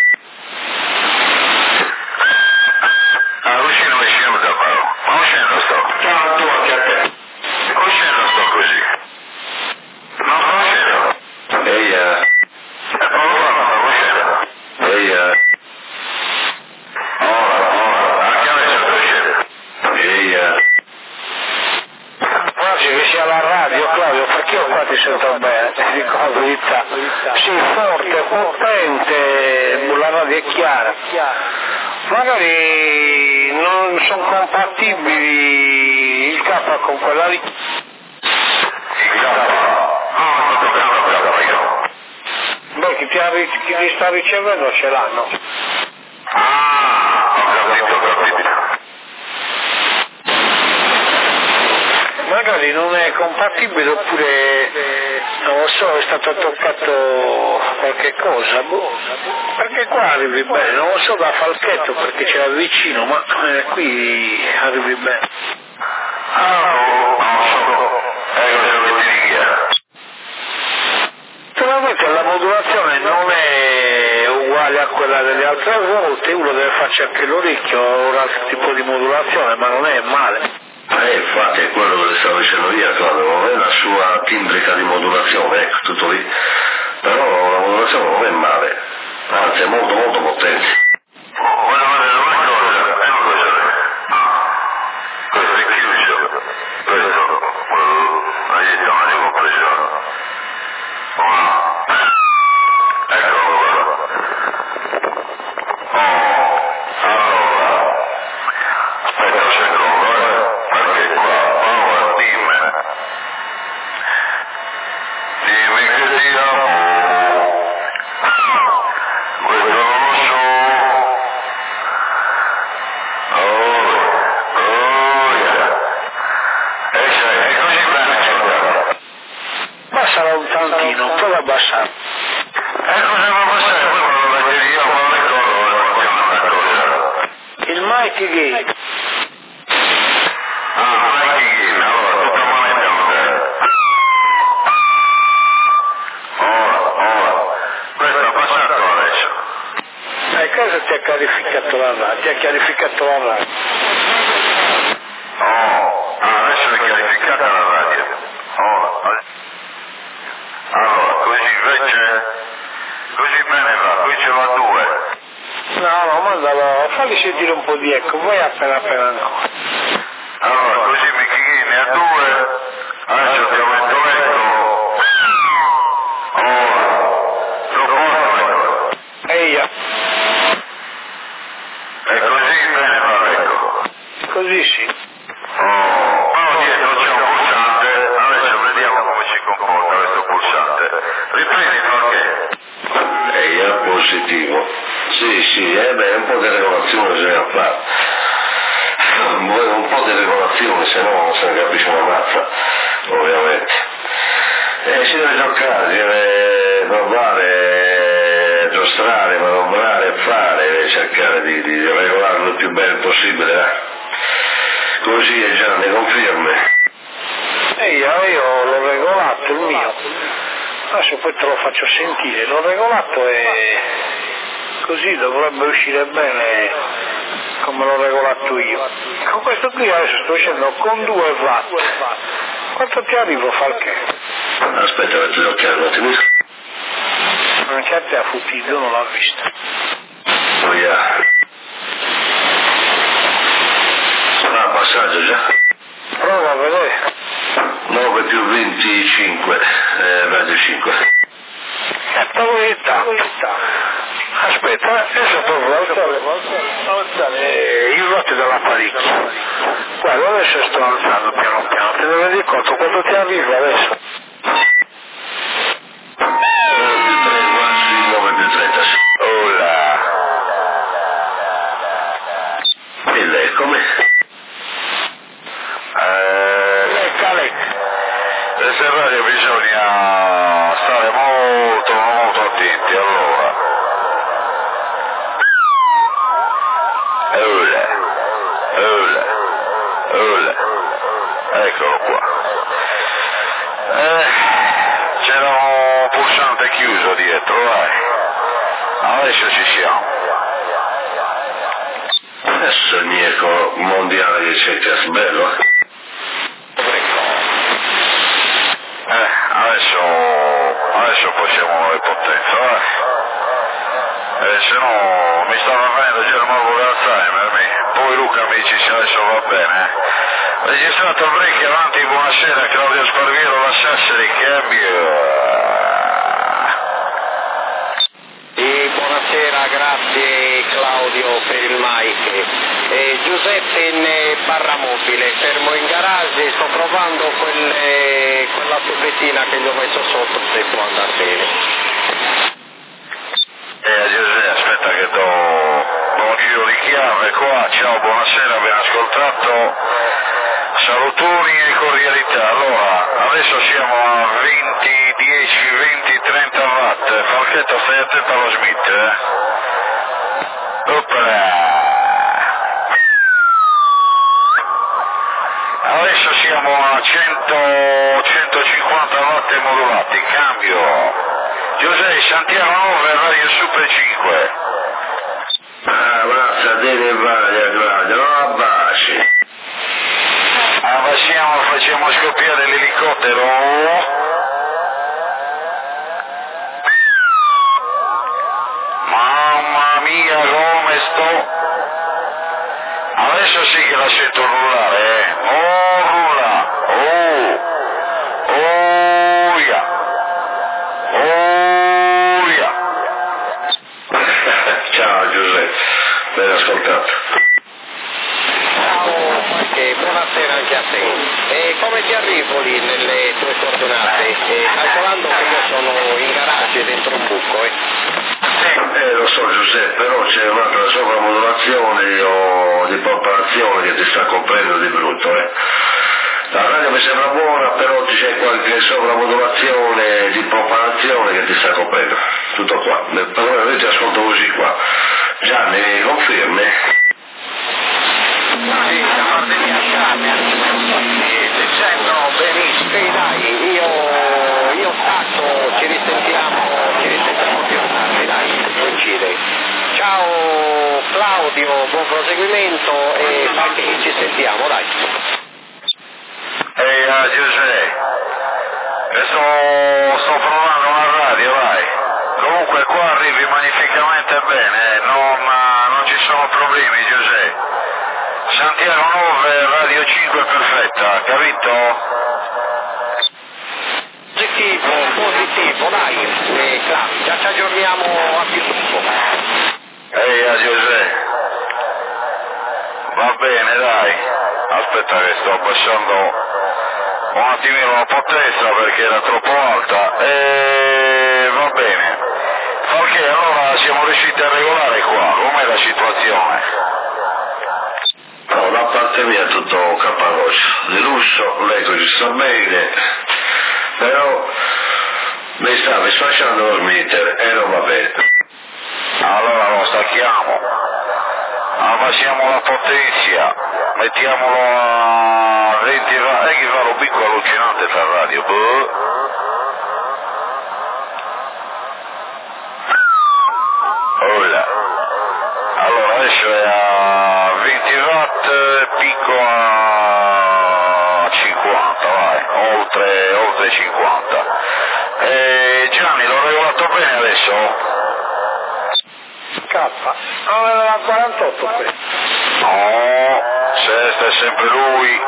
Ah, uscendo, uscendo da qua. Ma uscendo sto. Ciao, tu anche a te. Uscendo sto così. Non sto uscendo. Ehi, eh. Non lo fanno, ma uscendo. Ehi, eh. Ora, ora, anche adesso sto uscendo. Ehi, eh. Quasi che sia la radio, Claudio, perché io qua ti sento bene, ti dico la verità. Sì, forte, potente, la radio è chiara. Magari non sono compatibili il K con quella lì. Il capo. No, non sto toccando il capo io. Beh, chi ti, ha, chi ti sta ricevendo ce l'hanno. Ah, ho capito, ho capito. Magari non è compatibile oppure, non lo so, è stato toccato qualche cosa, boh. Perché qua arrivi bene, non lo so da Falchetto perché c'era vicino, ma eh, qui arrivi bene. Ah, no, non so. Ecco quello che ti dica. Naturalmente la modulazione non è uguale a quella delle altre volte, uno deve farci anche l'orecchio, un altro tipo di modulazione, ma non è male. Eh, infatti è quello che le stavo dicendo io, Claudio, non è la sua timbrica di modulazione, ecco, tutto lì. Però la modulazione non è male, anzi è molto molto potente. Voglio vedere una cosa, è una cosa. Questo è chiuso. Questo, hai detto, non ho compreso. Ma Mike Gay. Ah, Mike Gay, allora, tutta moneta. Ora, ora, questo è passato adesso. Eh, cosa ti ha chiarificato la radio? Ti ha chiarificato la radio. Oh, ah, adesso è chiarificata la radio. Oh, allora, così invece, così bene va, qui ce l'ho a due. No, no, mandalo, falli sentire un po' di eco, voi appena appena no. Allora, così Michini ne ha due, adesso te lo metto l'eco. Oh, proporto. Eia. E così bene va l'eco. Così sì. Oh, ma dietro c'è un pulsante, adesso vediamo come si comporta questo pulsante. Riprendi perché? E è positivo. Sì, sì, eh beh, un po' di regolazione bisogna fare. Un po' di regolazione, se no non se ne capisce una mazza, ovviamente. E si deve giocare, si deve provare, giostrare, manovrare, fare, deve cercare di, di regolarlo il più bene possibile, dai. Così è già ne conferme. E io, io l'ho regolato il mio. Adesso poi te lo faccio sentire. L'ho regolato e così dovrebbe uscire bene come l'ho regolato io. Con questo qui adesso sto uscendo con due watt. Quanto ti arrivo, Falche? Aspetta, metto gli occhiali un attimo. Anche a te ha futtito, non l'ho vista. Oh yeah. Ah, passaggio già. Prova a vedere. nove più venticinque, eh, venticinque. Aspetta, aspetta, adesso provo a alzare, alzare i ruoti dell'apparecchio. Guarda, adesso sto alzando piano piano, te ne rendi conto quando ti arriva adesso? nove più tre, quasi nove più trenta. Oh là. E lei come? Eh, Lecca, lecca. queste radio bisogna stare molto molto attenti, allora. Ola, ola, ola, eccolo qua. Eh, c'era un pulsante chiuso dietro, vai. Adesso ci siamo. Adesso il mieco mondiale che cerca sbello. Eh, adesso, adesso possiamo le potenze, eh. Eh, se no mi stava venendo già il morbo dell'Alzheimer, poi Luca mi dice se adesso va bene. Registrato il break avanti, buonasera, Claudio Sparviero, la Sassari, cambio. E buonasera, grazie Claudio per il mic. Eh, Giuseppe in barra mobile, fermo in garage, sto provando quelle, quella tubettina che gli ho messo sotto, se può andare bene. Eh Giuseppe, aspetta che do, do un giro di chiave qua, ciao, buonasera, ben ascoltato, salutoni e cordialità. Allora, adesso siamo a venti, dieci, venti, trenta watt, Falchetto stai attento allo Smith, eh? Oppala! Adesso siamo a cento, centocinquanta watt modulati, cambio. Giuseppe, Santiago nove, Radio Super cinque. Ammazza delle varie, Claudio, non abbasci. Abbassiamo, facciamo scoppiare l'elicottero. Mamma mia come sto. Adesso sì che la sento rullare, eh. Oh, rulla. Oh. Oh, yeah. Oh, yeah. Ciao Giuseppe, ben ascoltato. Ciao, e buonasera anche a te. E come ti arrivo lì nelle tue coordinate? E calcolando che io sono in garage dentro un buco, eh. Eh, lo so Giuseppe, però c'è un'altra sovramodulazione o di popolazione che ti sta colpendo di brutto, eh. La radio mi sembra buona, però c'è qualche sovramodulazione di popolazione che ti sta colpendo. Tutto qua. Però io ti ascolto così qua. Gianni, confermi? buon proseguimento e poi ci sentiamo, dai. Ehi, uh, Giuseppe, sto, sto provando una radio, vai. Comunque qua arrivi magnificamente bene, eh. non, non ci sono problemi, Giuseppe. Santiago nove, Radio cinque perfetta, capito? Positivo, positivo, dai, eh, già ci aggiorniamo a più tempo. Ehi, uh, Giuseppe, va bene, dai. Aspetta che sto abbassando un attimino la potenza perché era troppo alta e va bene. Perché allora siamo riusciti a regolare qua, com'è la situazione? No, da parte mia è tutto capannoccio, di lusso, l'eco ci sta bene, però mi sta mi sta lasciando dormire e non va bene. Allora lo stacchiamo, abbassiamo la potenza, mettiamolo a venti gradi, e che fa lo picco allucinante tra radio, boh. Allora adesso è a venti watt, picco a cinquanta, vai, oltre, oltre cinquanta. E Gianni, l'ho regolato bene adesso? K, non era la quarantotto qui. No, se è sempre lui.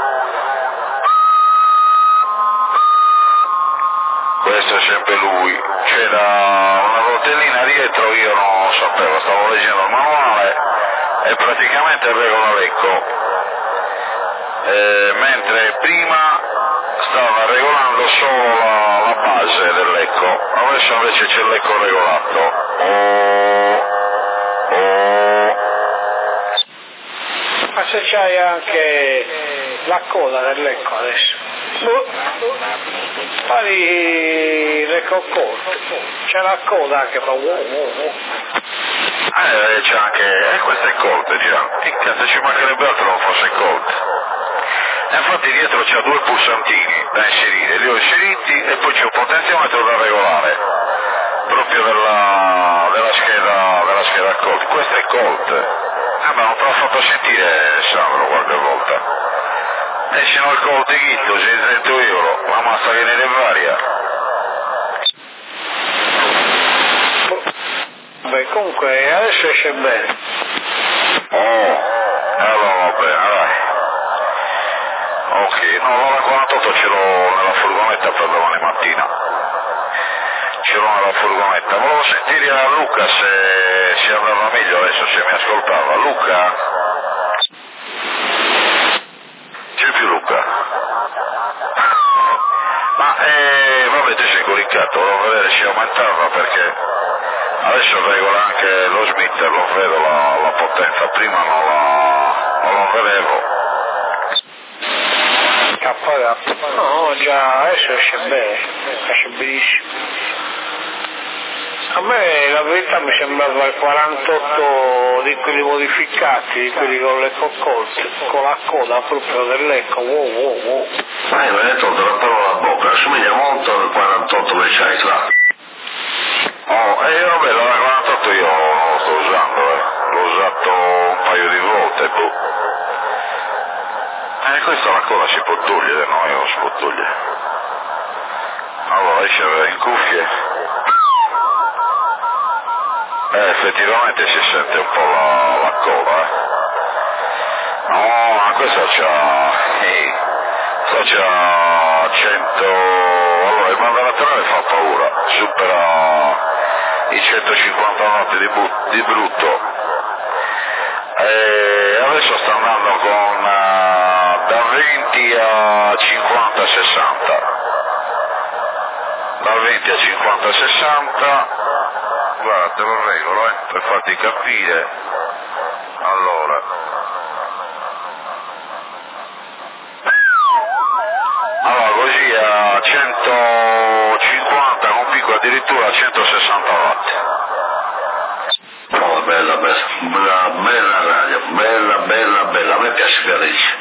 Questo è sempre lui. C'era una rotellina dietro, io non lo sapevo, stavo leggendo il manuale e praticamente regola l'ecco. E mentre prima stava regolando solo la, la base dell'ecco, adesso invece c'è l'ecco regolato. Oh, oh. Ma se c'hai anche la coda dell'ecco adesso. Fai l'ecco corto, c'è la coda anche fa wow wow wow. Eh, c'è anche, eh, questo è Colt già, che cazzo ci mancherebbe altro non fosse Colt. E infatti dietro c'ha due pulsantini da inserire, li ho inseriti e poi c'è un potenziometro da regolare, proprio della, della scheda, della scheda Colt. Questo è Colt. Eh, ma non te l'ho fatto sentire Sandro qualche volta. E se no il Colt di Ghitto, seicento euro, la massa che ne varia. Beh, comunque adesso esce bene. Oh, allora va bene, dai. Ok, no, la quarantotto ce l'ho nella furgonetta per domani mattina. Ce l'ho nella furgonetta. Volevo sentire a Luca se, se andava meglio adesso, se mi ascoltava. Luca? C'è più Luca? Ma, eh, vabbè, te sei coricato, volevo vedere se aumentava perché adesso regola anche lo Smith, lo vedo la, la potenza, prima non la, non la vedevo. K K. No, già adesso esce bene, esce benissimo. A me la verità mi sembrava il quarantotto di quelli modificati, di quelli con l'ecco Colt, con la coda proprio dell'ecco, wow wow wow. Ma io me ne tolto la parola alla bocca, assomiglia molto al quarantotto che c'hai là. Oh, e eh, vabbè, la quarantotto io non lo sto usando, eh. L'ho usato un paio di volte, boh. E eh, questa la coda si può togliere, no? Io non si può togliere. Allora, esce in cuffie. Eh, effettivamente si sente un po' la, la coda, eh. No, ma questa c'ha... Eh, questa c'ha cento... Allora, il banda laterale fa paura, supera i centocinquanta watt di, bu- di brutto. E adesso sta andando con uh, da venti a cinquanta sessanta. Da venti a cinquanta sessanta. Guarda, te lo regolo, eh, per farti capire. Allora. Allora, così a centocinquanta con picco addirittura a centosessanta watt. Oh, bella, bella, bella, bella radio, bella, bella, bella, a me piace Garecci.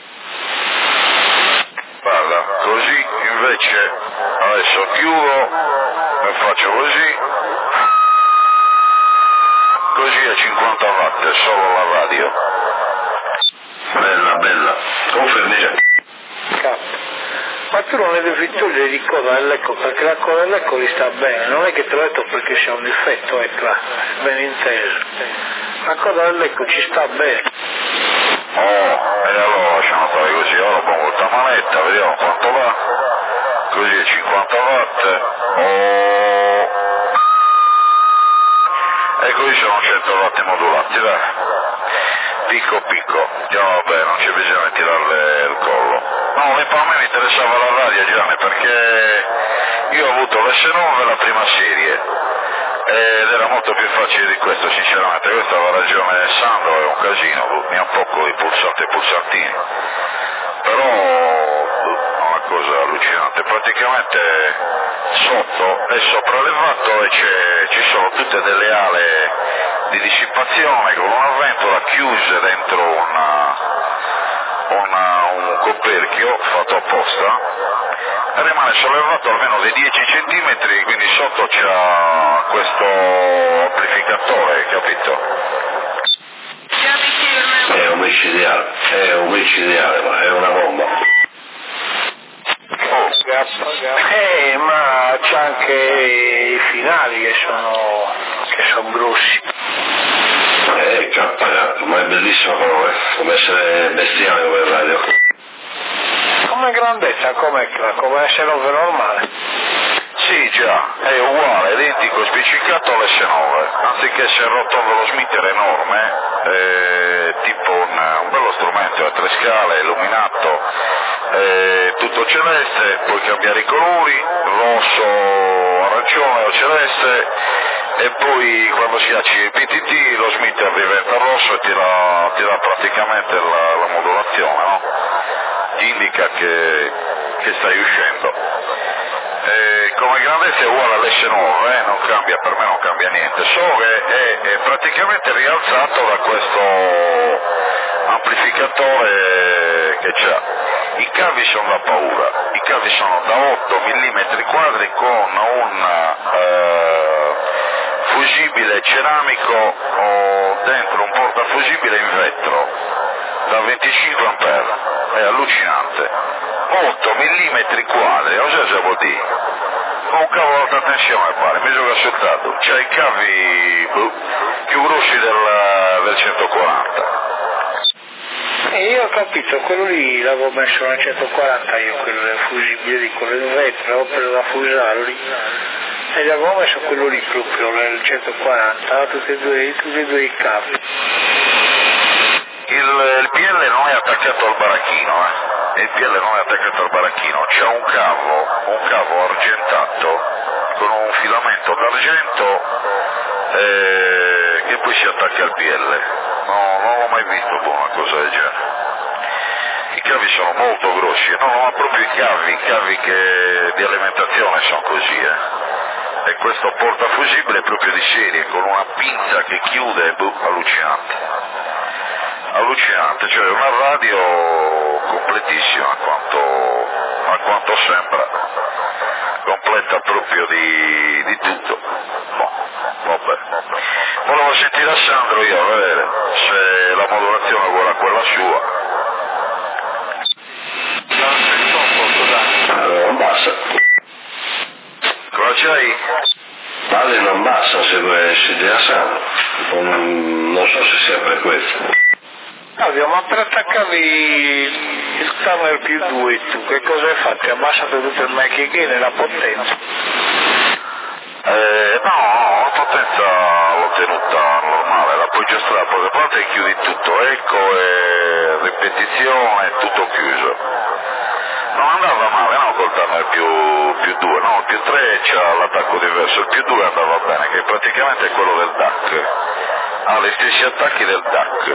Guarda, così invece adesso chiudo e faccio così. Così a cinquanta le Vittorie di coda dell'Ecco, perché la coda dell'Ecco gli sta bene, non è che te l'ho detto perché c'è un difetto, ecco, ben inteso. La coda dell'Ecco ci sta bene. Oh, e allora lasciamo stare così, ora pongo questa manetta, vediamo quanto va, così cinquanta watt, oh, e così sono cento watt modulati, dai, picco picco, già vabbè, non c'è bisogno di tirarle il collo. No, a me mi interessava la radio, Gianni, perché io ho avuto l'S nove la prima serie, ed era molto più facile di questo, sinceramente. Questa aveva ragione Sandro, è un casino, mi ha poco i pulsanti e pulsantini, però è una cosa allucinante. Praticamente sotto è sopraelevato e c'è, ci sono tutte delle ale di dissipazione con una ventola chiuse dentro una, una, un coperchio fatto apposta, e rimane sollevato almeno dei dieci centimetri, quindi sotto c'è questo amplificatore, capito? È un micidiale, è un micidiale, ma è una bomba. Oh, eh, ma c'è anche i finali che sono, che sono grossi. Eh, cappa, ma è bellissimo però, eh, come essere bestiale come radio. Come grandezza, come come S nove normale? Sì, già, è uguale, identico, spiccicato all'S nove, anziché essere rotto dello smitter enorme, eh, tipo un, un bello strumento a tre scale, illuminato, eh, tutto celeste, puoi cambiare i colori, rosso, arancione o celeste, e poi quando si accende il P T T lo smitter diventa rosso e tira, tira praticamente la, la modulazione, no? Ti indica che, che stai uscendo. Eh, come grandezza è uguale all'S nove, eh, non cambia, per me non cambia niente, solo che è, è praticamente rialzato da questo amplificatore che c'ha. I cavi sono da paura, i cavi sono da otto millimetri quadri con un eh, fusibile ceramico o dentro un portafusibile in vetro da venticinque ampere, è allucinante. otto millimetri quadri, cosa vuol dire? Con un cavo ad alta tensione pare, mi gioca sul dato, c'ha i cavi boh, più grossi del, del centoquaranta. E io ho capito, quello lì l'avevo messo nel centoquaranta io, quello del fusibile di quello in vetro, l'avevo preso da fusarlo lì, e l'avevo messo quello lì proprio, nel centoquaranta, tutti e due, tutti e due i cavi. Il, il P L non è attaccato al baracchino, eh. Il P L non è attaccato al baracchino, c'è un cavo, un cavo argentato con un filamento d'argento eh, che poi si attacca al P L. No, non l'ho mai visto boh, una cosa del genere. I cavi sono molto grossi, no, no, proprio i cavi, i cavi che, di alimentazione sono così, eh. E questo portafusibile proprio di serie, con una pinza che chiude, boh, allucinante. Allucinante, cioè una radio completissima a quanto, a quanto sembra, completa proprio di, di tutto. Boh, vabbè. Volevo sentire a Sandro io, a vedere se la modulazione è uguale a quella sua. Non basta. Cosa c'hai? Vale non basta se vuoi essere a Sandro. Non, non so se sia per questo. Claudio, ma per attaccarvi il Summer più due tu, che cosa hai fatto? Hai abbassato tutto il mic gain e la potenza? Eh, no, la potenza l'ho tenuta normale, la puoi gestire, poi parte e chiudi tutto, eco e ripetizione, tutto chiuso. Non andava male, no, col Turner più, più due, no, il più tre c'ha l'attacco diverso, il più due andava bene, che praticamente è quello del D A C, ha gli stessi attacchi del D A C.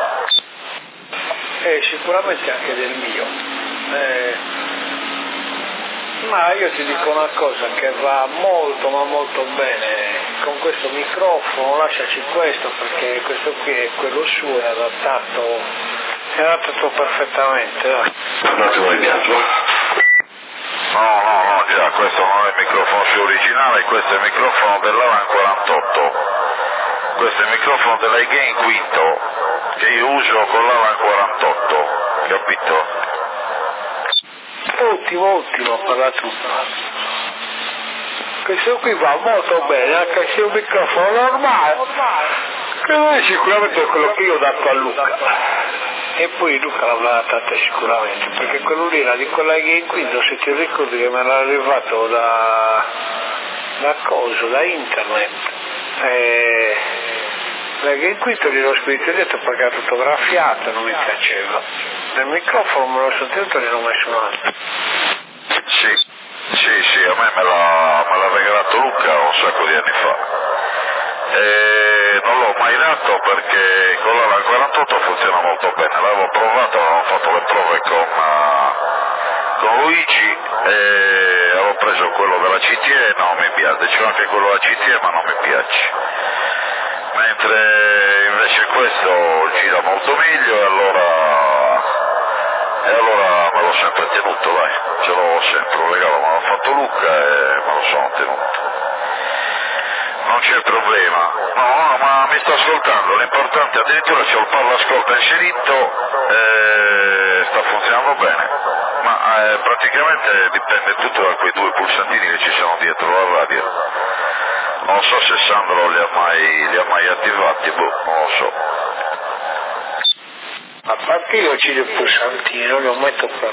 Eh, sicuramente anche del mio. Eh, ma io ti dico una cosa che va molto ma molto bene con questo microfono, lasciaci questo perché questo qui è quello suo, è adattato, è adattato perfettamente. Dai. Un attimo di pianto. No, no, no, già, questo non è il microfono suo originale, questo è il microfono dell'Alan quarantotto. Questo è il microfono dell'I-Gain quinto che io uso con l'Alan quarantotto, capito? Oh, ottimo, ottimo per la truppa. Questo qui va molto bene, anche se è un microfono normale, che non è sicuramente quello che io ho dato a Luca. E poi Luca l'avrà data sicuramente, perché quello lì era di quella che in quinto, se ti ricordi che mi era arrivato da, da coso, da internet. E, perché in quinto gliel'ho scritto dietro perché era tutto graffiato, non mi piaceva. Nel microfono me l'ho sostenuto e ne ho messo un altro. Sì, sì, sì, a me me l'ha, me l'ha regalato Luca un sacco di anni fa. E non l'ho mai dato perché con la quarantotto funziona molto bene. L'avevo provato, avevo fatto le prove con, uh, con Luigi e avevo preso quello della C T E, non mi piace, c'è anche quello della C T E ma non mi piace. Mentre invece questo gira molto meglio e allora, e allora me l'ho sempre tenuto, dai, ce l'ho sempre, un regalo me l'ha fatto Luca e me lo sono tenuto. Non c'è problema, no, no, ma mi sto ascoltando, l'importante addirittura c'ho il parlo ascolta inserito e sta funzionando bene, ma eh, praticamente dipende tutto da quei due pulsantini che ci sono dietro la radio. Non so se Sandro li ha mai, li ha mai attivati, boh, non lo so. A parte io ci do il pulsantino, lo metto qua.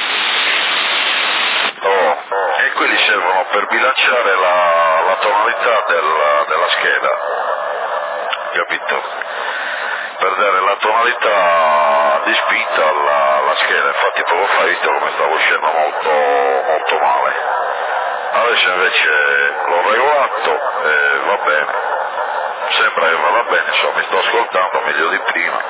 Oh, e quelli servono per bilanciare la, la tonalità della, della scheda, capito? Per dare la tonalità di spinta alla, alla scheda, infatti proprio fa, visto come stavo uscendo molto, molto male. Adesso invece l'ho regolato e va bene, sembra che vada bene, insomma mi sto ascoltando meglio di prima.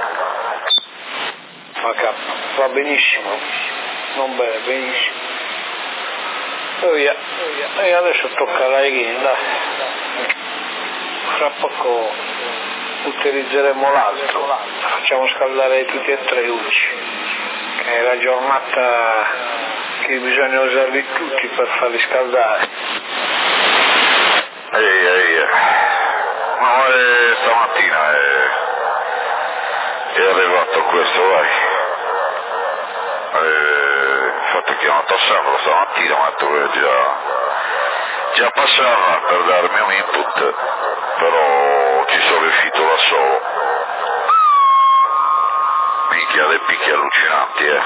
Ma va benissimo, non bene, benissimo. Oh yeah. E adesso tocca alla Eghinda, fra poco utilizzeremo l'altro, facciamo scaldare tutti e tre Ucci, che è la giornata che bisogna usarli tutti per farli scaldare. Ehi, ehi, no, è stamattina è, è arrivato questo, vai. E, infatti ho chiamato Sandro stamattina, mi ha detto che già, già passava per darmi un input, però ci sono riuscito da solo. Minchia, dei picchi allucinanti, eh.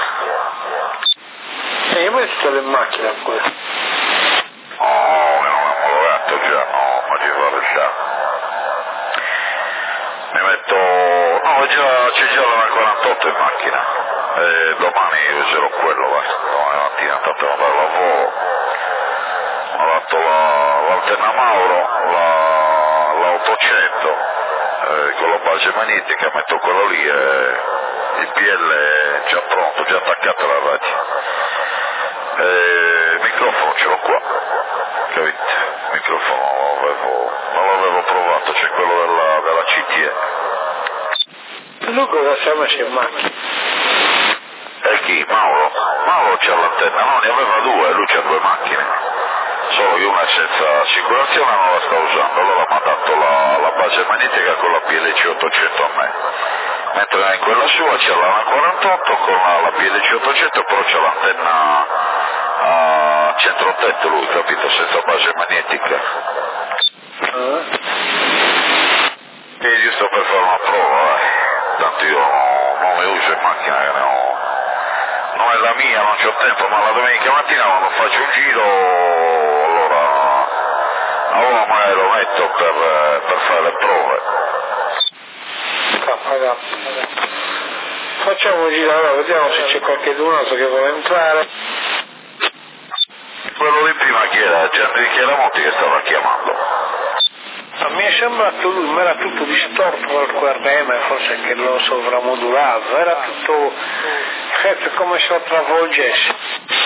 E io metto le macchine a questo. Oh, mi non ho lavorato già, no, ma ci va già. Mi metto, no, già, c'è già la quarantotto in macchina. E domani userò quello, vai. Domani mattina tanto non vado al lavoro. Ho dato la, l'antenna Mauro, la, la ottocento, eh, con la base magnetica, metto quello lì e il P L è già pronto, già attaccato alla radio. E il microfono ce l'ho qua, capite? Il microfono non l'avevo, non l'avevo provato, c'è quello della, della C T E. Lui cosa si è messo in macchina? E chi? Mauro? Mauro c'ha l'antenna, no, ne aveva due, lui c'ha due macchine, solo che una è senza assicurazione non la sta usando, allora mi ha dato la, la base magnetica con la P L C ottocento a me, mentre in quella sua c'è la quarantotto con la, la P L C ottocento, però c'è l'antenna a centrotetto lui, capito, senza base magnetica. Uh. E giusto per fare una prova, eh. Tanto io no, non le uso in macchina, che ne ho. Non è la mia, non c'ho tempo, ma la domenica mattina quando faccio un giro, allora, allora magari lo metto per, per fare le prove. K, facciamo un giro allora, vediamo se c'è qualche altro che vuole entrare. Quello di prima chi era? Gianni Chiaramonti che stava chiamando. Ma mi è sembrato lui, ma era tutto distorto col Q R M, forse che lo sovramodulato, era tutto è come se lo travolgesse.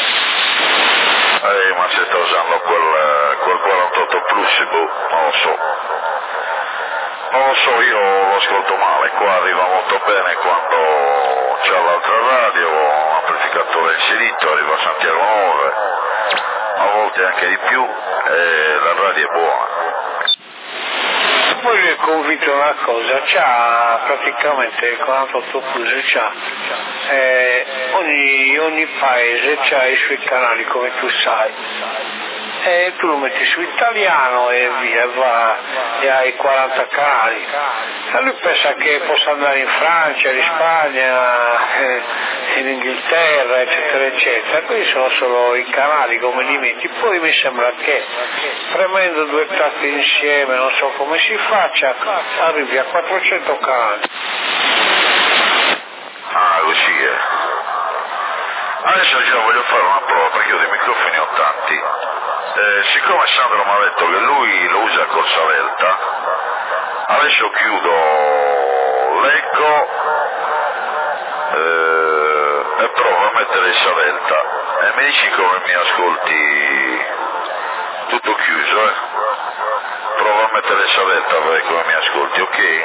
Eh, ma se sta usando quel, quel quarantotto plus, boh, non lo so. Non lo so, io lo ascolto male, qua arriva molto bene quando c'è l'altra radio, un amplificatore inserito, arriva a Santiago nove, a volte anche di più, e la radio è buona. poi lui è convinto una cosa, c'ha praticamente il quarantotto plus, c'ha, eh, ogni, ogni paese c'ha i suoi canali come tu sai. E tu lo metti su italiano e via, va, e hai quaranta canali. E lui pensa che possa andare in Francia, in Spagna, eh, in Inghilterra, eccetera, eccetera. Questi sono solo i canali come li metti. Poi mi sembra che premendo due tasti insieme, non so come si faccia, arrivi a quattrocento canali. Ah, così è. Adesso già voglio fare una prova perché io dei microfoni ho tanti. Eh, siccome Sandro mi ha detto che lui lo usa a corsa velta, adesso chiudo l'eco eh, e provo a mettere il savelta e mi dici come mi ascolti, tutto chiuso, eh? Provo a mettere il savelta a vedere come mi ascolti, ok?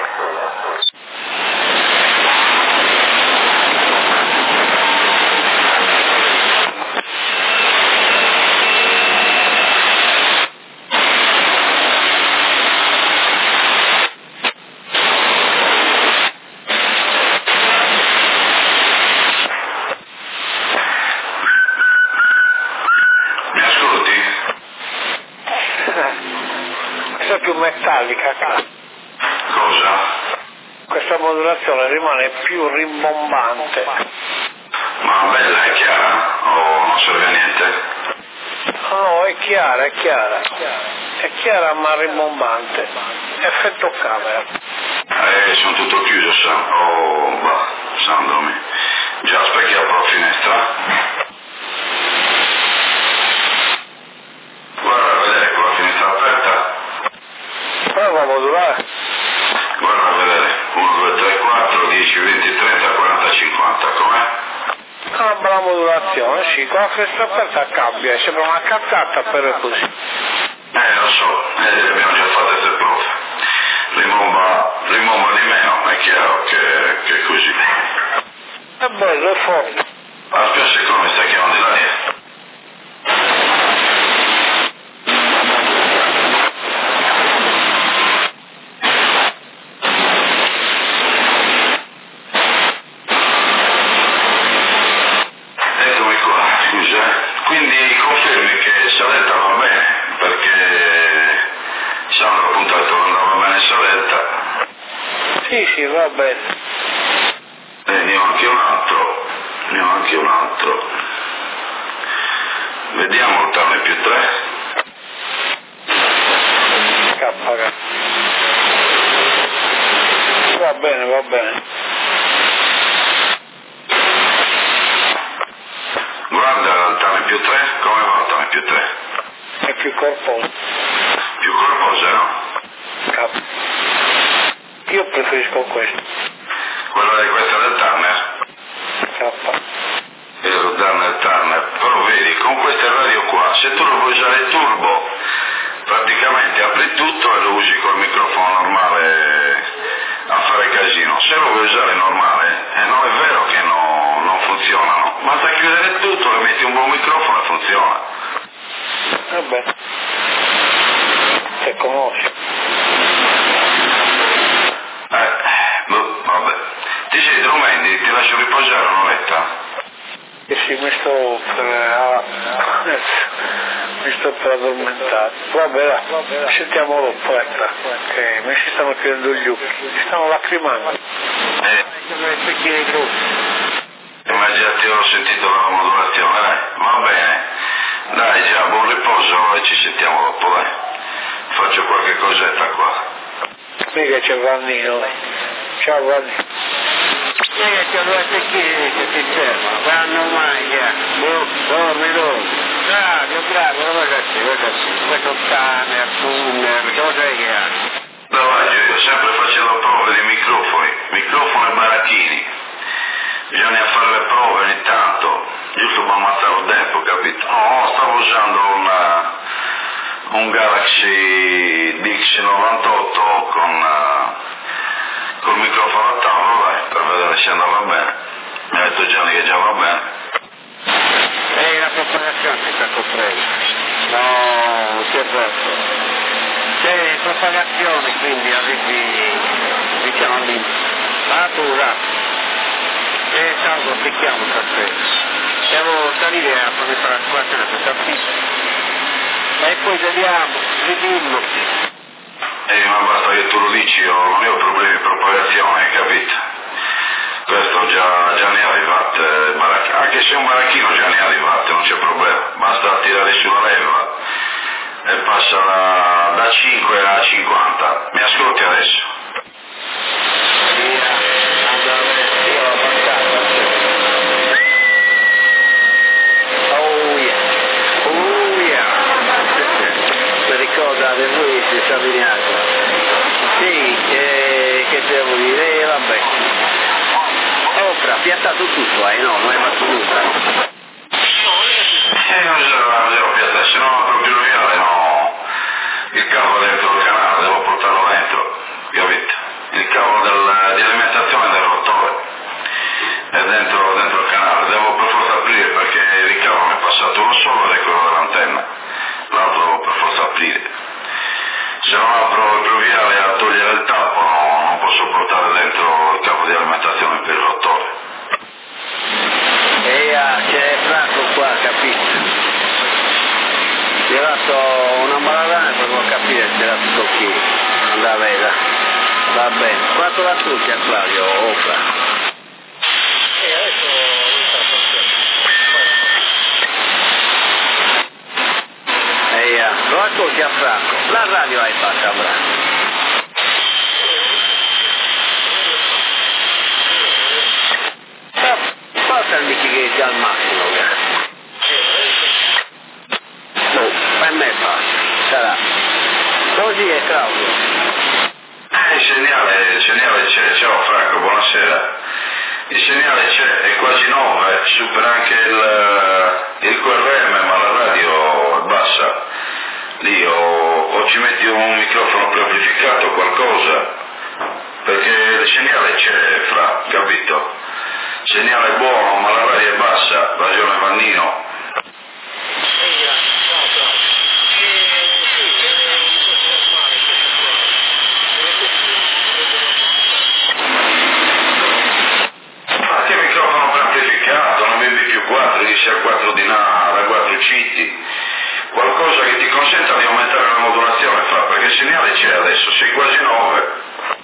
Metallica. Cosa? Questa modulazione rimane più rimbombante. Ma bella, è chiara? O non serve a niente? No, è chiara, è chiara. È chiara ma rimbombante. Effetto camera. Eh, sono tutto chiuso, Sam. Oh, bah, Sandro, mi... già specchiato la finestra. Guarda a vedere con la finestra aperta. Prova a modulare. Guarda a vedere, uno, due, tre, quattro, dieci, venti, trenta, quaranta, cinquanta, com'è? Una bella modulazione, sì, con la finestra aperta cambia, sembra una cazzata però è così. Eh, lo so, eh, abbiamo già fatto queste prove. Rimomba, rimomba di meno, è chiaro che, che è così. È bello, è forte. Aspetta un secondo, mi sta chiamando Daniele. Quindi confermi che Saletta va bene, perché Sandro ha puntato che andava bene Saletta. Sì, sì, va bene. E ne ho anche un altro, ne ho anche un altro. Vediamo il tale più tre. K. Va bene, va bene. Guarda il tale più tre, come va il tale più tre? È più corposo. Più corposo, no? K. Io preferisco questo. Quello di questo del Turner? K. Il Turner Turner, però vedi, con queste radio qua, se tu lo vuoi usare turbo, praticamente apri tutto e lo usi col microfono normale a fare casino. Se lo vuoi usare normale, eh, non è vero che no, non funzionano, basta chiudere tutto, le metti un buon microfono e funziona. Vabbè. Se conosci. Eh, boh, vabbè. Ti sei Drumendi, ti lascio riposare un'oretta? Eh sì, mi sto per, ah, mi sto per addormentare. Vabbè, là, sentiamo dopo, ecco, che mi si stanno chiudendo gli occhi, mi stanno lacrimando. Eh, ma già ti ho sentito la modulazione, dai, va bene. Dai già, buon riposo e ci sentiamo dopo, dai. Faccio qualche cosetta qua. Mica c'è Vannino. Ciao Vanni. Mica c'è due tecchini che ti fermano, vanno mai, che boh, dormi, dormi. Bravo, bravo, guarda così, guarda così. Questo Turner, Turner, cosa è che ha? Davanti, io sempre facevo prove di microfoni, microfono e baracchini. Bisogna fare le prove ogni tanto, giusto per ammazzare il tempo, capito? No, stavo usando una, un Galaxy D X novantotto con uh, col microfono a tavolo, dai, per vedere se andava bene. Mi ha detto Gianni che già va bene. Ehi, la propagazione è stato preso. No, non si è fatto. C'è propagazione, quindi arrivi, diciamo lì. Ah, tu, là. E salvo, ti chiamo stasera. Devo salire a come fare la situazione questa pista. E poi vediamo, ridimmo. Eh, ma basta che tu lo dici, io non ho problemi di propagazione, hai capito? Questo già, già ne hai fatte, baracch- anche se un baracchino già ne hai fatte, non c'è problema. Basta tirare sulla leva e passa da, da cinque a cinquanta. Mi ascolti adesso? Oh yeah, oh yeah. Mi ricordate voi di Savignacqua? Sì, eh, che devo dire, eh, vabbè. Oh, fra, piazzato tutto, eh, no, non è fatto nulla. Eh, non devo piazzare, se no proprio via, no. Il cavo dentro il canale, devo portarlo dentro, capito? Il cavo del, di alimentazione del rottore è dentro, dentro il canale, devo per forza aprire perché il ricavo mi è passato uno solo ed è quello dell'antenna, l'altro devo per forza aprire. Se non apro il pluviale a togliere il tappo no, non posso portare dentro il cavo di alimentazione per il rottore. E ah, c'è Franco qua, capito? Ti ho dato una malatana per non capire se era tutto ok, non la veda. Va bene, quanto la trucchi a Claudio, Opra? E adesso e ah, lo ascolti a Franco, la radio hai fatta, Franco. Porta il michighetti al massimo, oh, per me basta, sarà. Così è Claudio. Eh, il segnale, il segnale c'è, ciao Franco, buonasera. Il segnale c'è, è quasi nove, supera anche il, il Q R M, ma la radio è bassa. Lì o, o ci metti un microfono preamplificato o qualcosa, perché il segnale c'è, Fra, capito? Segnale buono, ma la radio è bassa, ragione Vannino. Ma che microfono preamplificato, non B B più quattro, di sei a quattro di là, da quattro C T, qualcosa che ti consenta di aumentare la modulazione, Fra, perché il segnale c'è adesso, sei quasi nove.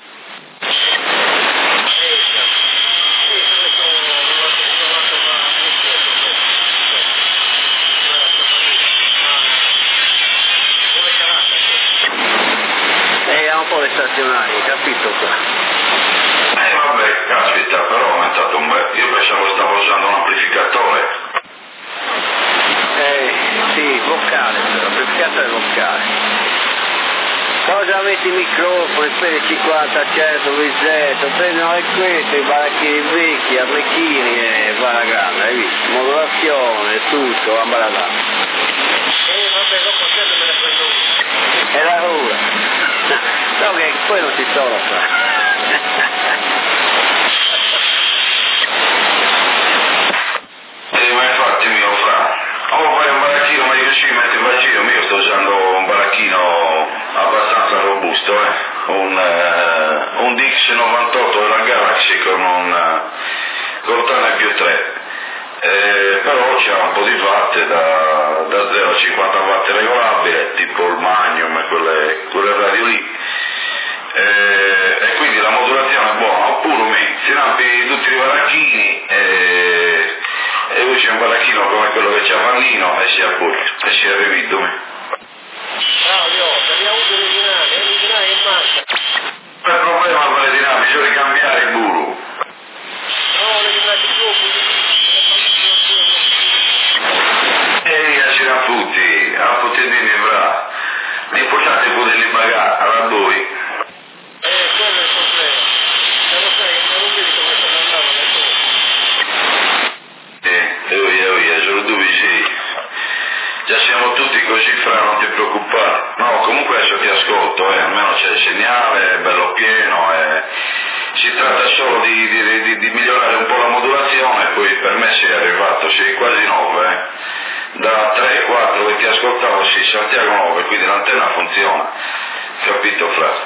Un po' le stazionarie, capito qua? Eh vabbè, caspita, però è aumentato un bel. Io pensavo stavo usando un amplificatore. Eh, sì, vocale, l'amplificatore vocale. Cosa avete i microfoni, P cinquanta, cento, V Z, prendono le queste, i baracchini vecchi, arlecchini e va la grande, hai visto? Modulazione, tutto, va la grande. Eh, vabbè, dopo certo me ne prendo uno. È la rura. No, che poi non si sono fra. Eh, ma infatti mio Fra, o fai un baracchino, ma io ci metto in bacino, io sto usando un baracchino abbastanza robusto, eh. un, eh, un D X novantotto della Galaxy con un Cortana più tre. Eh, però c'ha un po' di watt da, da zero a cinquanta watt regolabile, tipo il Magnum e quelle, quelle radio lì, eh, e quindi la modulazione è buona, oppure si rampi tutti i baracchini e, e lui c'è un baracchino come quello che c'ha Vannino e si appoggia e si arriva dove. Claudio, abbiamo avuto originale, originale in marcia. Non è problema con le dinamiche, bisogna ricambiare il guru. No, le dinamiche più. E si da tutti, a potendini Fra, l'importante è poterli pagare alla voi. Eh, quello è il problema. Se lo sai, non lo vedi come sono andato da te. Eh, oh yeah, oh solo due sì. Già siamo tutti così, Fra, non ti preoccupare. No, comunque adesso ti ascolto, eh, almeno c'è il segnale, è bello pieno, eh. Si tratta solo di, di, di, di migliorare un po' la modulazione, poi per me sei arrivato, sei quasi nove, eh. Da tre quattro che ti ascoltavo, sì, Santiago nove, quindi l'antenna funziona. Capito, Fra?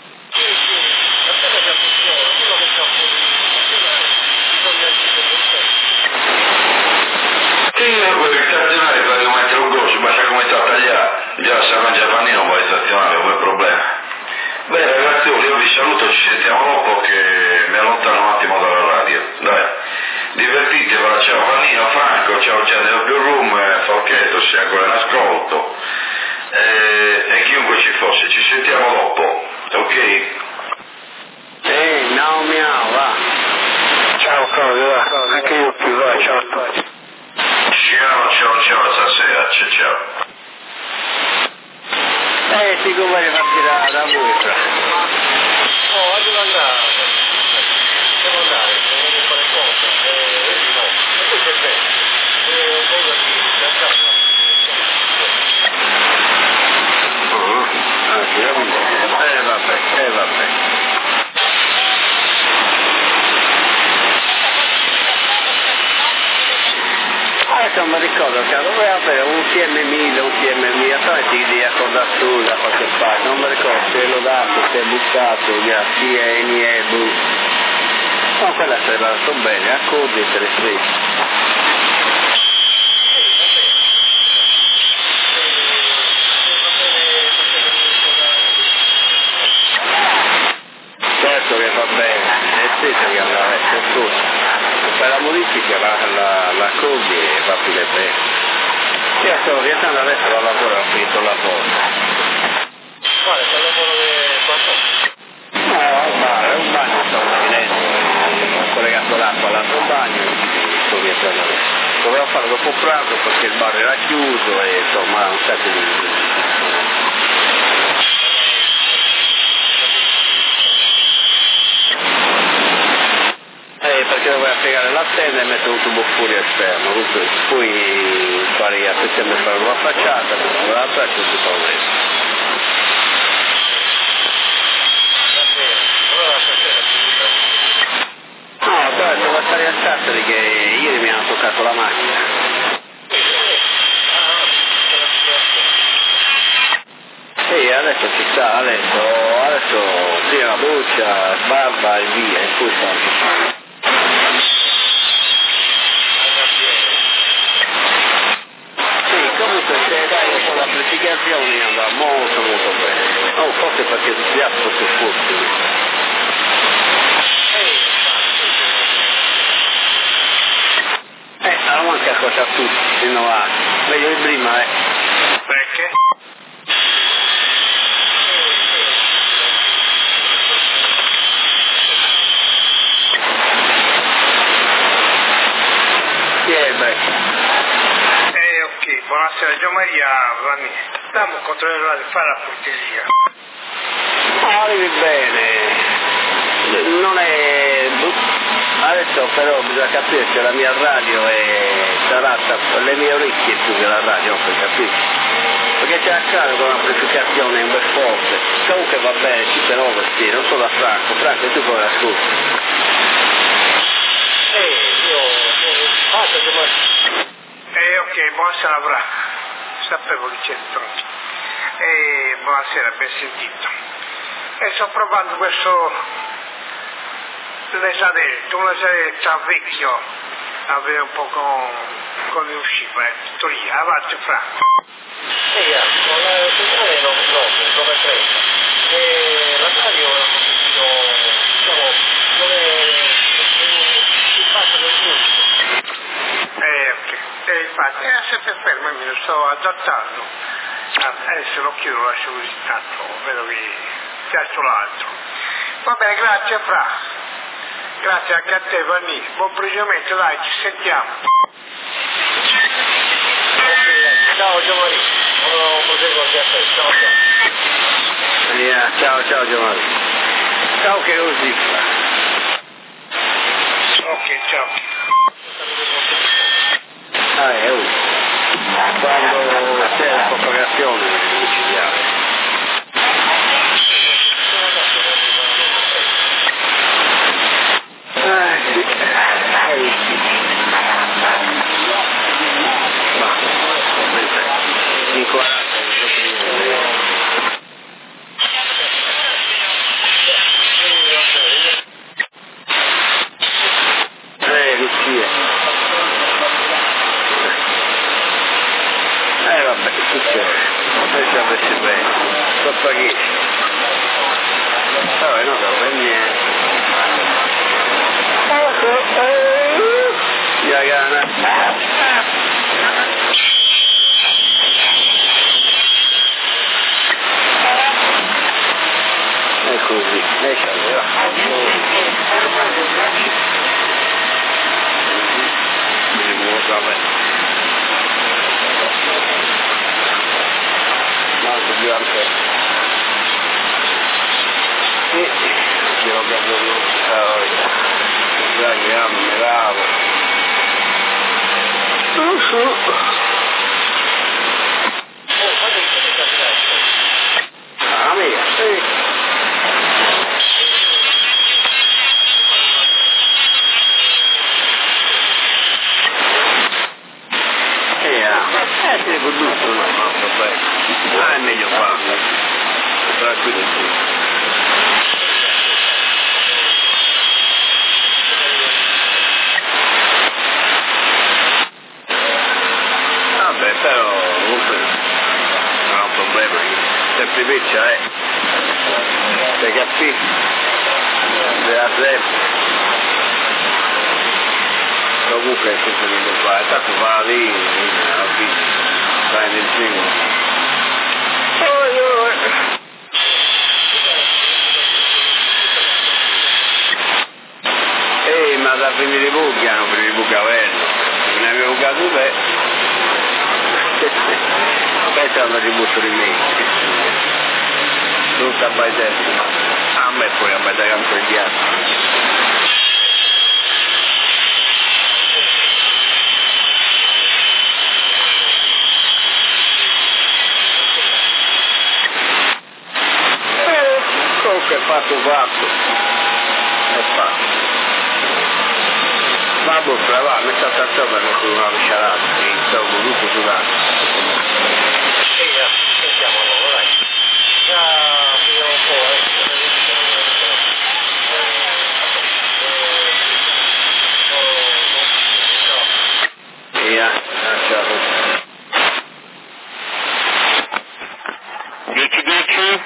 Il stazionare per mettere un grosso, basta come sta a tagliare, già San Giovanni non vuole stazionare, non è problema. Beh ragazzi, io vi saluto, ci sentiamo dopo che mi allontano un attimo dalla radio, dai, divertitevi, ciao Vannino, Franco, ciao Genero Più Room, Falchetto, se ancora in ascolto, e, e chiunque ci fosse, ci sentiamo dopo, ok? Ehi, no miau, va. Ciao Claudio, va, anche io più, va, ciao a tutti. Ciao, ciao, ciao, stasera, ciao, ciao. Eh, ti conviene farti da, da voi, Fra. Oh, devo andare, devo andare, devo fare cose, eh, no, e poi c'è bene, eh, cosa di, da casa. Ah, sì, eh, vabbè, eh, vabbè. Adesso non mi ricordo, cioè, doveva avere un T M mille, un T M mille, poi ti devi accordare su da qualche parte, non mi ricordo se l'ho dato, se è buttato, via, tieni e bu. No, quella sarebbe andato bene, accordi te le scrivi. Certo che va bene, è stesso che andava a essere scusa. Per la modifica la, la, la cogli e va più bene. Io sto rientrando adesso dal lavoro, ho finito il lavoro. Quale, c'è il lavoro di quanto? No, al bar, è un bagno, stavo finendo, ho collegato l'acqua all'altro bagno e sto rientrando adesso. Dovevo farlo dopo pranzo perché il bar era chiuso e insomma un sacco di... Eh, perché doveva piegare la tenda e mettere un tubo fuori esterno, poi fare a settembre fare una facciata, l'altra e tutto il resto. No, però devo stare a Sassari che ieri mi hanno toccato la macchina. Sì, adesso ci sta, adesso, adesso prima la doccia, barba e via, e poi sta. Comunque se dai un po' l'amplificazione andrà molto molto bene. No, forse perché il piatto più forte. Eh, allora manca cosa a tutti, rinnovati. Meglio di prima, eh. Perché? Chi è il becco? Buonasera Gio Maria, Vanni. Stiamo controllando di fare la pulizia. No, arrivi bene. Non è... Adesso però bisogna capire se la mia radio è... sarà le mie orecchie più che la radio, non per capire. Perché c'è a caso con l'amplificazione in bel forte. Comunque va bene, ci però sì, non solo a Franco. Franco, tu come l'ascolti? Eh, io... Basta, Gio Maria. Eh, ok, buonasera Bra, sapevo che c'è troppo. Eh, buonasera, ben sentito. E sto provando questo lesadetto, un lesadetto vecchio, a vedere un po' con, come usciva, eh, tutto lì, avanti Franco. Sì, con la segnale non proprio, come presa. E la radio è un pochettino, diciamo, non è il fatto del giusto. Eh, ok. Eh, infatti, era sempre fermo, mi sto adattando. Ah, adesso lo chiudo, lo lascio così tanto, vedo che piaccio l'altro. Va bene, grazie Fra. Grazie anche a te, Vanni. Buon proseguimento, dai, ci sentiamo. Okay, ciao Giovanni. Oh, proseguo anche a te, ciao ciao. Yeah, ciao, ciao Giovanni. Ciao che così Fra. Ok, ciao. Ah, è un. Quando c'è la propagazione micidiale. Ah, sì. Eh, sì. Ma, in quaranta, che sia. Eh vabbè, che succede? Noi ci avessi bene. Sotto chi? Vabbè, non so per niente. Ya gana. È così, lei ci aveva. Mi muovo a me. Molto più ampio. Sì, io proprio non so. Già che ammiravo. Uh, su. Ah, mia, sì. Eh, sì, con tutto no, non so bene. Ah, è meglio farlo. Tranquillo sì. Vabbè, però comunque non è un problema. Sempre piccia, eh. Sei capito? Della sempre. Comunque è sempre meglio fare. Tanto va lì, alla fine. Vai nel primo. Oh, oh. Ehi, ma da finire i buchi hanno finito i bucavello. Ne avevo bucato te. Aspetta quando ci butto di me. Tutta a baitetta. A me poi a baitare canto il ghiaccio. Che è fatto fatto è fatto va buffa va mi sta stazione per mettere una pisciarata e stavo tutto sudato sentiamo allora dai già vediamo un po' eh via ciao dieci dieci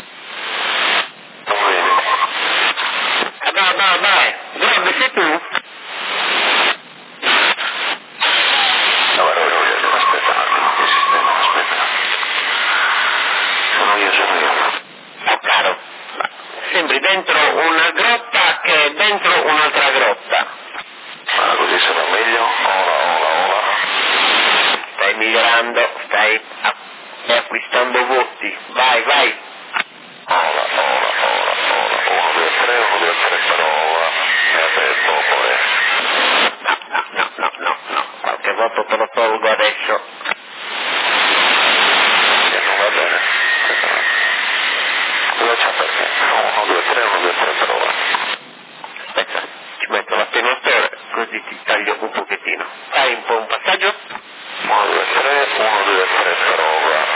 vai, vai, vai, guarda, sei tu? No, guarda, guarda, aspetta un attimo, che sistema, aspetta. Sono io, sono io. Oh caro, sembri dentro una grotta che è dentro un'altra grotta. Ma così sarà meglio? Ola, ola, ola. Stai migliorando, stai, stai acquistando voti, vai, vai. Ola, ola, ola, ola. Uno, due, tre, uno, due, tre, parola. E adesso poi. No, no, no, no, no, qualche voto te lo tolgo adesso. E non va bene. Cosa c'è perché? Uno, due, tre, uno, due, tre, parola. Aspetta, ci metto l'attenuatore, così ti taglio un pochettino. Fai un po' un passaggio. Uno, due, tre, uno, due, tre, parola.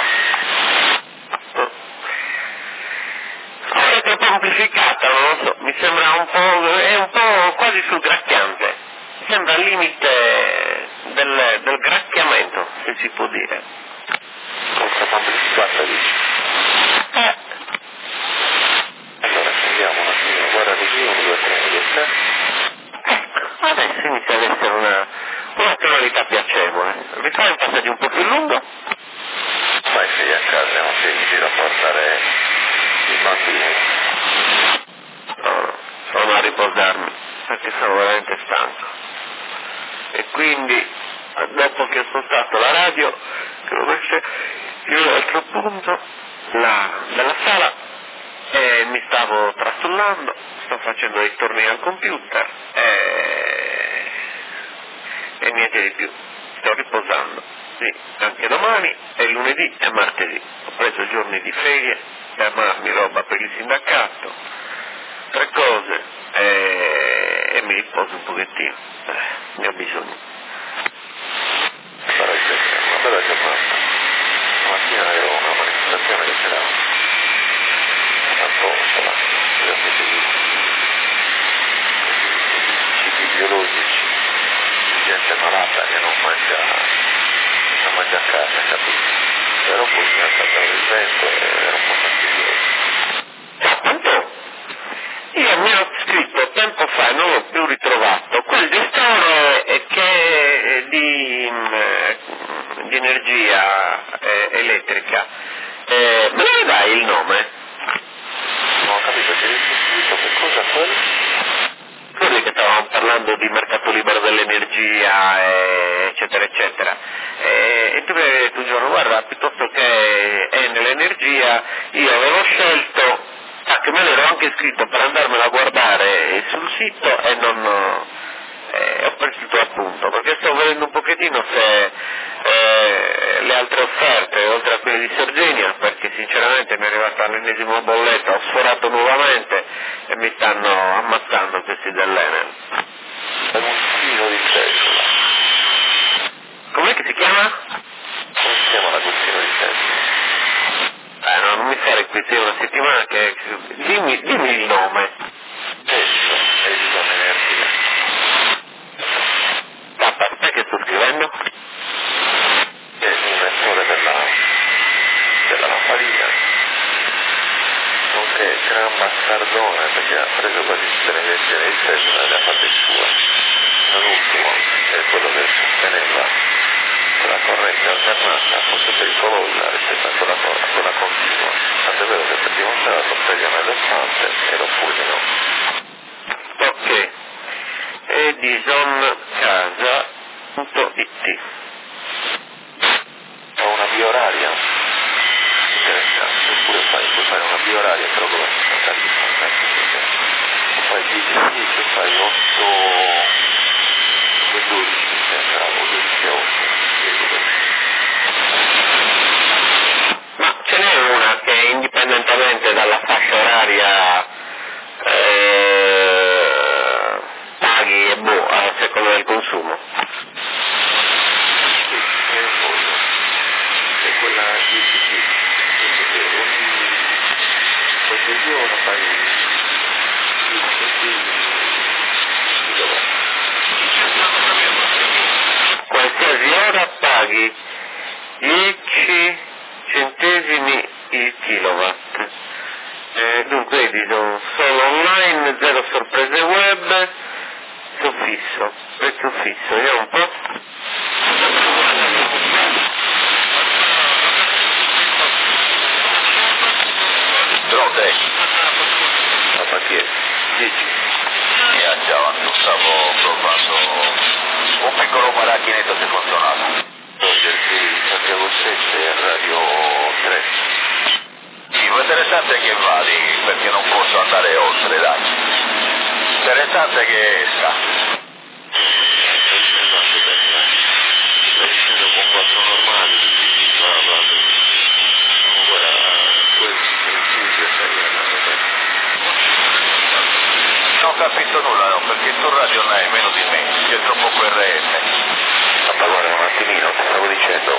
È troppo amplificata, non lo so, mi sembra un po', è un po' quasi sul gracchiante, sembra al limite del, del gracchiamento, se si può dire. Questa amplificata dici? Eh. Allora sentiamo un attimo, guarda così, uno, due, tre, uno, due, tre. Ecco, adesso inizia ad essere una, una tonalità piacevole. Rifai un passaggio un po' più lungo? Vai sei a casa, non sei in giro a portare i bambini. No, no, sono a riposarmi, perché sono veramente stanco. E quindi, dopo che ho spostato la radio, che l'ho messa in un altro punto la, della sala, e mi stavo trastullando, sto facendo dei tornei al computer, e, e niente di più, sto riposando. Sì, anche domani è lunedì e martedì. Ho preso giorni di ferie per armarmi roba per il sindacato, tre cose, e, e mi riposo un pochettino. Eh, ne ho bisogno. Guarda che è una bella giornata. Stamattina avevo una manifestazione che c'era a posto, là, per i cibi biologici. gente malata che non mangia, non mangia carne, capito? Però poi mi ha saltato il vento e era un po' fastidioso. Appunto, io mi ho scritto tempo fa e non l'ho più ritrovato, quel gestore che di, di energia eh, elettrica, eh, me ne dai il nome? Non ho capito, ti hai scritto che cosa quello? Quelli che stavamo parlando di mercato libero dell'energia, eh, eccetera, eccetera. E, e tu mi hai detto un giorno, guarda, piuttosto che è nell'energia, io avevo scelto, ah, che me l'ero anche scritto per andarmelo a guardare sul sito e non eh, ho perso il tuo appunto, perché sto vedendo un pochettino se eh, le altre offerte, oltre a quelle di Sorgenia, perché sinceramente mi è arrivata l'ennesima bolletta, ho sforato nuovamente e mi stanno ammazzando questi dell'Enel. È un filo di Tesla. Com'è che si chiama? Come si chiama l'agostino di Tesla? Eh no, non mi fare qui, sei una settimana che... Dimmi, dimmi il nome. Tesla, Edison Energia. Papà, sai che sto scrivendo? Che è l'inventore della, della lampadina, nonché gran bastardone perché ha preso quasi tutte le invenzioni di Tesla e le ha fatte sue. L'ultimo è quello che sosteneva che la corrente alternata fosse pericolosa rispetto a quella, a quella continua, tant'è vero che per dimostrarlo prese un elefante e lo fulminò. Ok. edison casa punto it. È una bioraria interessante, oppure fai, puoi fare una bioraria però con la tarifa, tu fai dieci dieci, fai otto e dodici mi sembra, o dodici e otto, Ma ce n'è una che indipendentemente dalla fascia oraria eh, paghi e boh, a seconda del consumo. sì, è quello, è quella dieci dieci, ogni qualche giorno fai dieci kilowatt. Qualsiasi ora paghi dieci centesimi il kilowatt. Eh, dunque Edison, solo online, zero sorprese web, soffisso, prezzo fisso, vediamo un po'. Pronte? La pazienza. Dici? Mia già, stavo provando un piccolo marachinetto secondonato. Togliersi Santiago sette e Radio tre. Sì, ma interessante che vadi, perché non posso andare oltre, dai. Interessante che esca. Stai dicendo con quattro normali, ma guarda, ancora questo principio stai andando bene. Non ho capito nulla, no, perché tu radio non hai meno di me, c'è troppo Q R M. Ma guarda un attimino, ti stavo dicendo,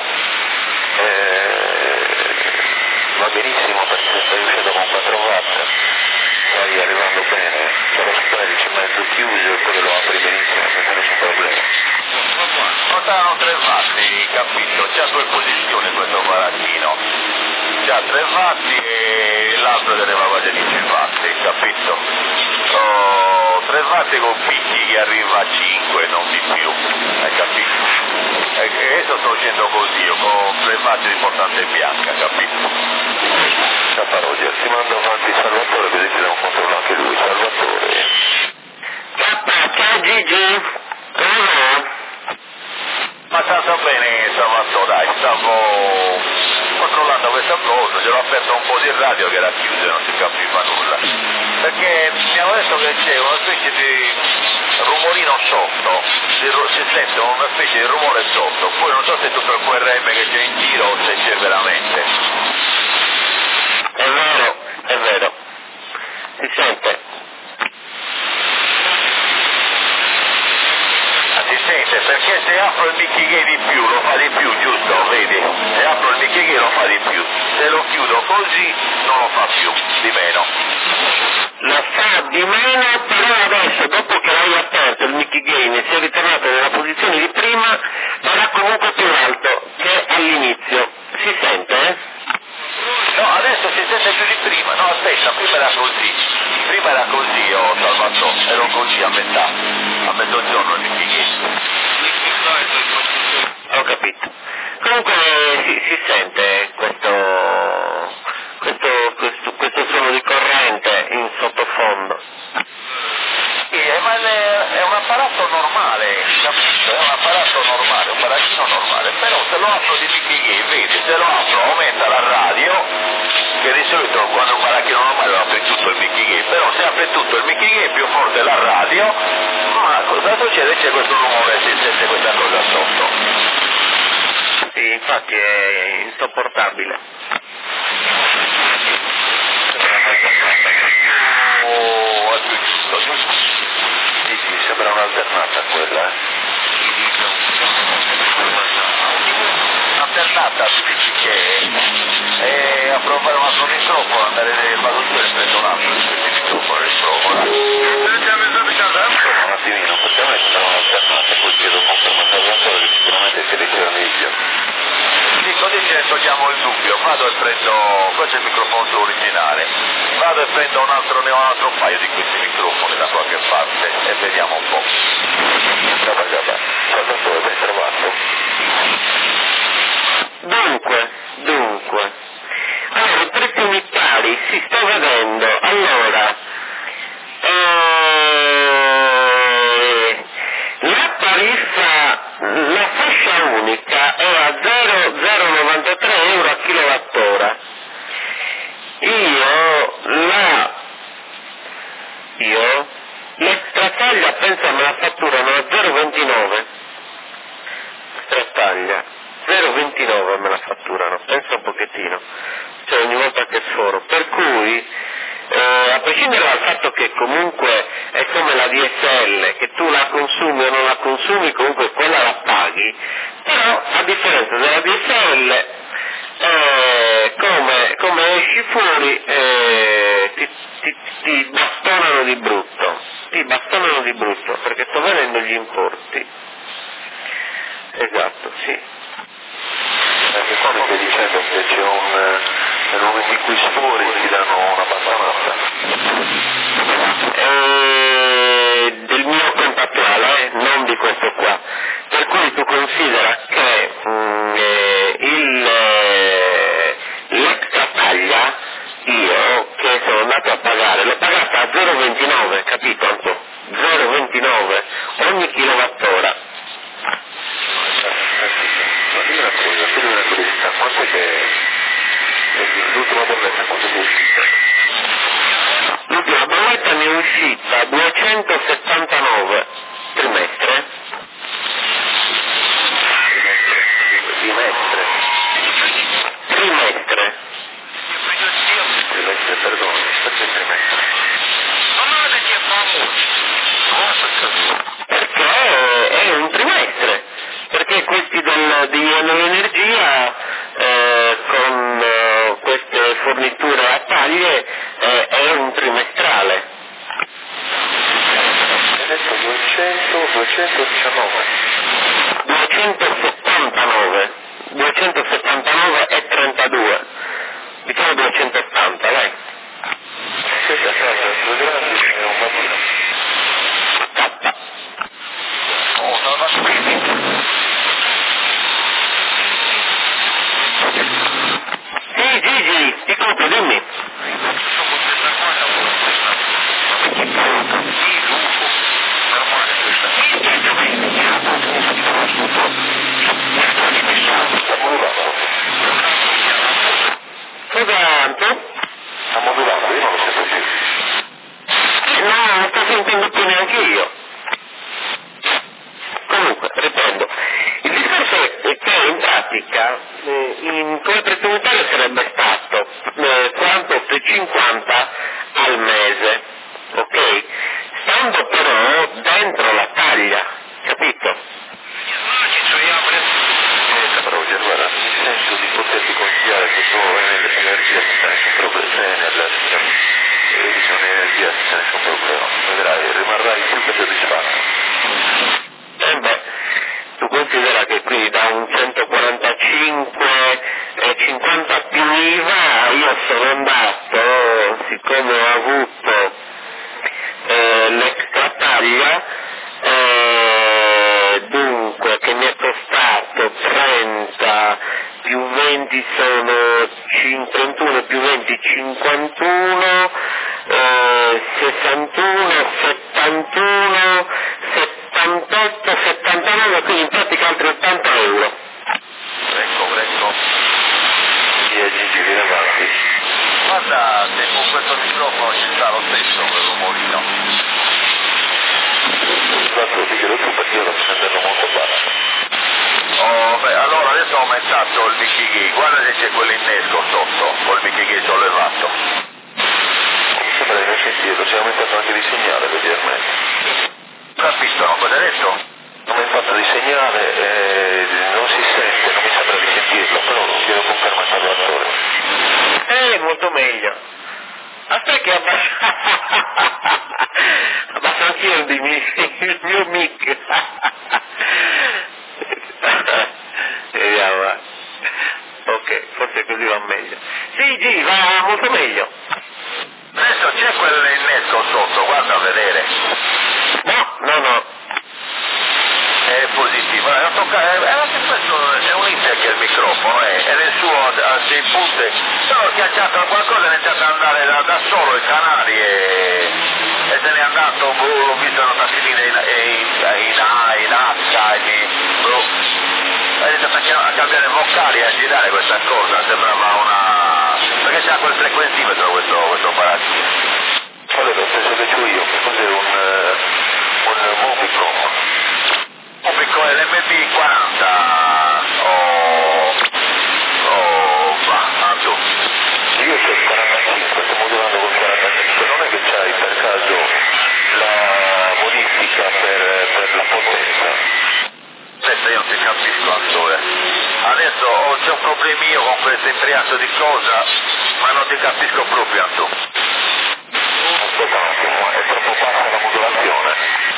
eh, va benissimo perché stai uscendo con quattro watt, stai arrivando bene, però tredici mezzo chiuso e poi lo apri benissimo senza nessun problema. Non saranno tre watt, capito? C'ha due posizioni questo baracchino, c'ha tre watt e l'altro teneva quasi dieci watt, capito? Oh, tre watt con picchi che arriva a cinque, non di più, hai capito? E adesso sto facendo così, io con tre watt di portante bianca, capito? Ciao Roger, ti mando avanti Salvatore così ti do un controllo anche lui, Salvatore. Ciao Gigi, come Ma tanto bene Salvatore, dai, stavo controllando questa cosa, gliel'ho aperto un po' di radio che era chiuso e non si capiva nulla. Perché mi hanno detto che c'è una specie di rumorino sotto, si sente una specie di rumore sotto, poi non so se è tutto il Q R M che c'è in giro o se c'è veramente. È vero, è vero, si sente. Ah, si sente, perché se apro il Mickey Gay di più lo fa di più, giusto? Vedi? Se apro il Mickey Gay lo fa di più, se lo chiudo così non lo fa più, di meno. Lo fa di meno, però adesso dopo che l'hai aperto il Mickey Game e si è ritornato nella posizione di aspetta, prima era così, prima era così io Salvatore, ero così a metà, a mezzogiorno il michighetto. Ho capito. Comunque si, si sente questo, questo, questo, questo suono di corrente in sottofondo. Sì, è, ma è, è un apparato normale, capito? È un apparato normale, un barattino normale, però se lo apro di michighi, vedi, se lo apro aumenta la radio, che di solito quando un baracchino normale lo apre tutto il michighi, però se apre tutto il michighi è più forte la radio, ma cosa succede? C'è questo rumore, si sente questa cosa sotto. Sì, infatti è insopportabile. Oh, è più giusto, giusto? Sì, sì, sembra un'alternata quella, eh. Alternata, tu dici che è a provare un altro microfono, andare nel baluttore e prendere un altro di questi microfoni, riprovo, un attimino, possiamo essere un'alternata, poi chiedo conferma Salvatore che sicuramente si riceve meglio. Sì, così ce ne togliamo il dubbio, vado e prendo, questo è il microfono originale, vado e prendo un altro, ne ho un altro paio di questi microfoni da qualche parte e vediamo un po'. Salvatore, ben trovato? Dunque, dunque, allora i prezzi unitari si sta vedendo, allora, eh, la tariffa, la fascia unica è a zero virgola novantatré euro a kilowattora, io la, io, l'extra taglia penso me la fatturano a zero virgola ventinove, extra taglia. zero virgola ventinove me la fatturano, penso un pochettino, cioè ogni volta che sforo, per cui eh, a prescindere dal fatto che comunque è come la D S L, che tu la consumi o non la consumi, comunque quella la paghi, però a differenza della D S L, eh, come, come esci fuori eh, ti, ti, ti bastonano di brutto, ti bastonano di brutto, perché sto vedendo gli importi, esatto, sì. Perché qua mi stai dicendo che c'è un, nel momento in cui sfori ti danno una bastonata? Eh, del mio conto attuale, eh, non di questo qua. Per cui tu considera che mh, eh, il, eh, l'extra taglia, io che sono andato a pagare, l'ho pagata a zero virgola ventinove, capito Anto? zero virgola ventinove ogni kilowattora. Dimmi una cosa, tu dimmi una curiosità, quanto è che l'ultima bolletta quanto è uscita? L'ultima bolletta mi è uscita duecentosettantanove trimestre. Trimestre? Trimestre. Trimestre, perdono, perché trimestre? Perché è un trimestre. Perché questi del, di Energia eh, con eh, queste forniture a taglie eh, è un trimestrale. Hai detto duecento, duecentodiciannove? duecentosettantanove, duecentosettantanove e trentadue, diciamo duecentottanta, vai. Questa casa, due grandi e un bambino. Tappa. Oh, non aspetti. Sì, Gigi, ti compro, dimmi. Cosa, Anto? Sta modulando, io non lo sento più. No, non sto sentendo più neanche io. Comunque, riprendo. Il discorso è che in pratica eh, in come prezzo unitario sarebbe stato eh, quarantotto e cinquanta al mese, ok? Stando però dentro la taglia, capito? Però guarda, mi sento di poterti consigliare che tu energia senza nessun problema, vedi c'è un'energia senza nessun problema, vedrai, rimarrai più che soddisfatto. Eh beh, tu considera che qui da un centoquarantacinque e cinquanta più I V A io sono andato io, siccome ho avuto eh, l'extra taglia, eh, dunque che mi è costato trenta più venti sono cinquantuno più venti cinquantuno, eh, sessantuno, settantuno, settantotto, settantanove, quindi in pratica altri ottanta euro. Ecco, ecco. Via Gigi, vieni avanti. Guardate, con questo microfono ci sta lo stesso quel rumorino. Guarda, diglielo tu perché io lo sento molto basso. Oh, beh, allora adesso ho aumentato il Mickey Gay, guarda se c'è quell'innesco sotto, col Mickey Gay sollevato. Mi sembra di non sentirlo, si è aumentato anche di segnale, vedermente. Capito, no? Cosa hai detto? Aumentato di segnale, eh, non si sente, non mi sembra di sentirlo, però glielo conferma il parlatore. Eh, molto meglio. Aspetta che abbasso, abbasso anch'io il, il mio mic. Vediamo, eh. Ok, forse così va meglio. Sì, G, va molto meglio. Adesso c'è quell'innesco sotto, guarda a vedere. No, no, no. È positivo, eh, tocca, eh, questo è un intec il microfono, eh, e nel suo a sei punte, però schiacciato a qualcosa è iniziato ad andare da, da solo i canali e, e se n'è andato, boh, l'ho visto andare a finire in, in, in A, in H, in boh. Ha iniziato a cambiare vocali e a girare questa cosa, sembrava una... perché c'ha quel frequentimetro questo, questo apparatino. Allora, lo stesso che c'ho io, che cos'è un, un Mobicom? Mobicom è l'M B quaranta, oh, oh, va, tu. Io c'ho il quarantacinque, sto modulando col quarantacinque, non è che c'hai per caso la modifica per, per la potenza? Adesso io non ti capisco, Antore. Adesso ho già problemi io con questo imbriaco di cosa, ma non ti capisco proprio, Antore. Aspetta un attimo, è troppo bassa la modulazione.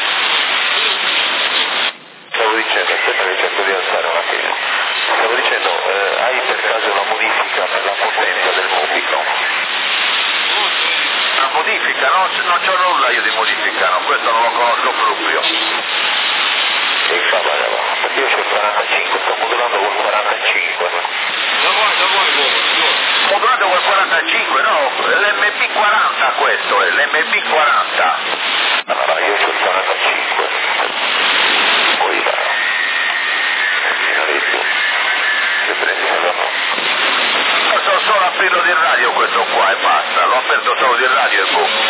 Stavo dicendo, aspetta che cerco di alzare un attimo. Stavo dicendo, eh, hai per caso la modifica per la potenza del Mobicom? La modifica? No, non c'ho nulla io di modifica, no, questo non lo conosco proprio. E fa bene, va, perché io c'ho il quarantacinque, sto modulando col quarantacinque. Lo vuoi, lo vuoi, lo vuoi. Modulato col quarantacinque, no, l'M P quaranta questo è, l'M P quaranta. Allora, io c'ho il quarantacinque. Poi va. Finalizzo. Se prendi la no. Io sono solo aperto di radio questo qua e basta, l'ho aperto solo di radio e boh.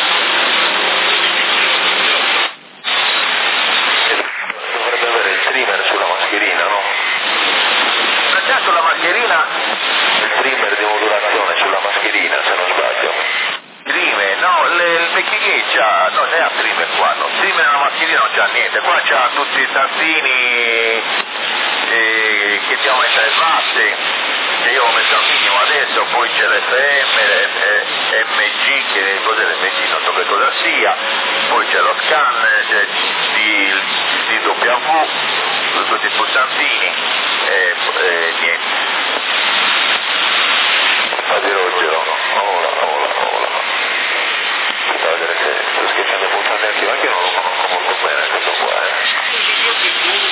Dovrebbe avere il trimmer sulla mascherina, no? Ma già sulla mascherina? Il trimmer di modulazione sulla mascherina, se non sbaglio. Trimmer? No, le, il vecchigheggia, no, ne ha trimmer qua, no. Trimmer nella mascherina non c'ha niente, qua c'ha tutti i tastini eh, che ti aumentano le basse, che io ho messo al minimo adesso, poi c'è l'F M, M G, che cos'è l'M G, non so che cosa sia, poi c'è lo scanner, c'è il D W, tutti i pulsantini e, e niente. Fabio Roggero, ora, ora, ora. Sta a vedere se sto schiacciando i pulsanti anche, anche io non lo conosco molto bene questo qua, eh.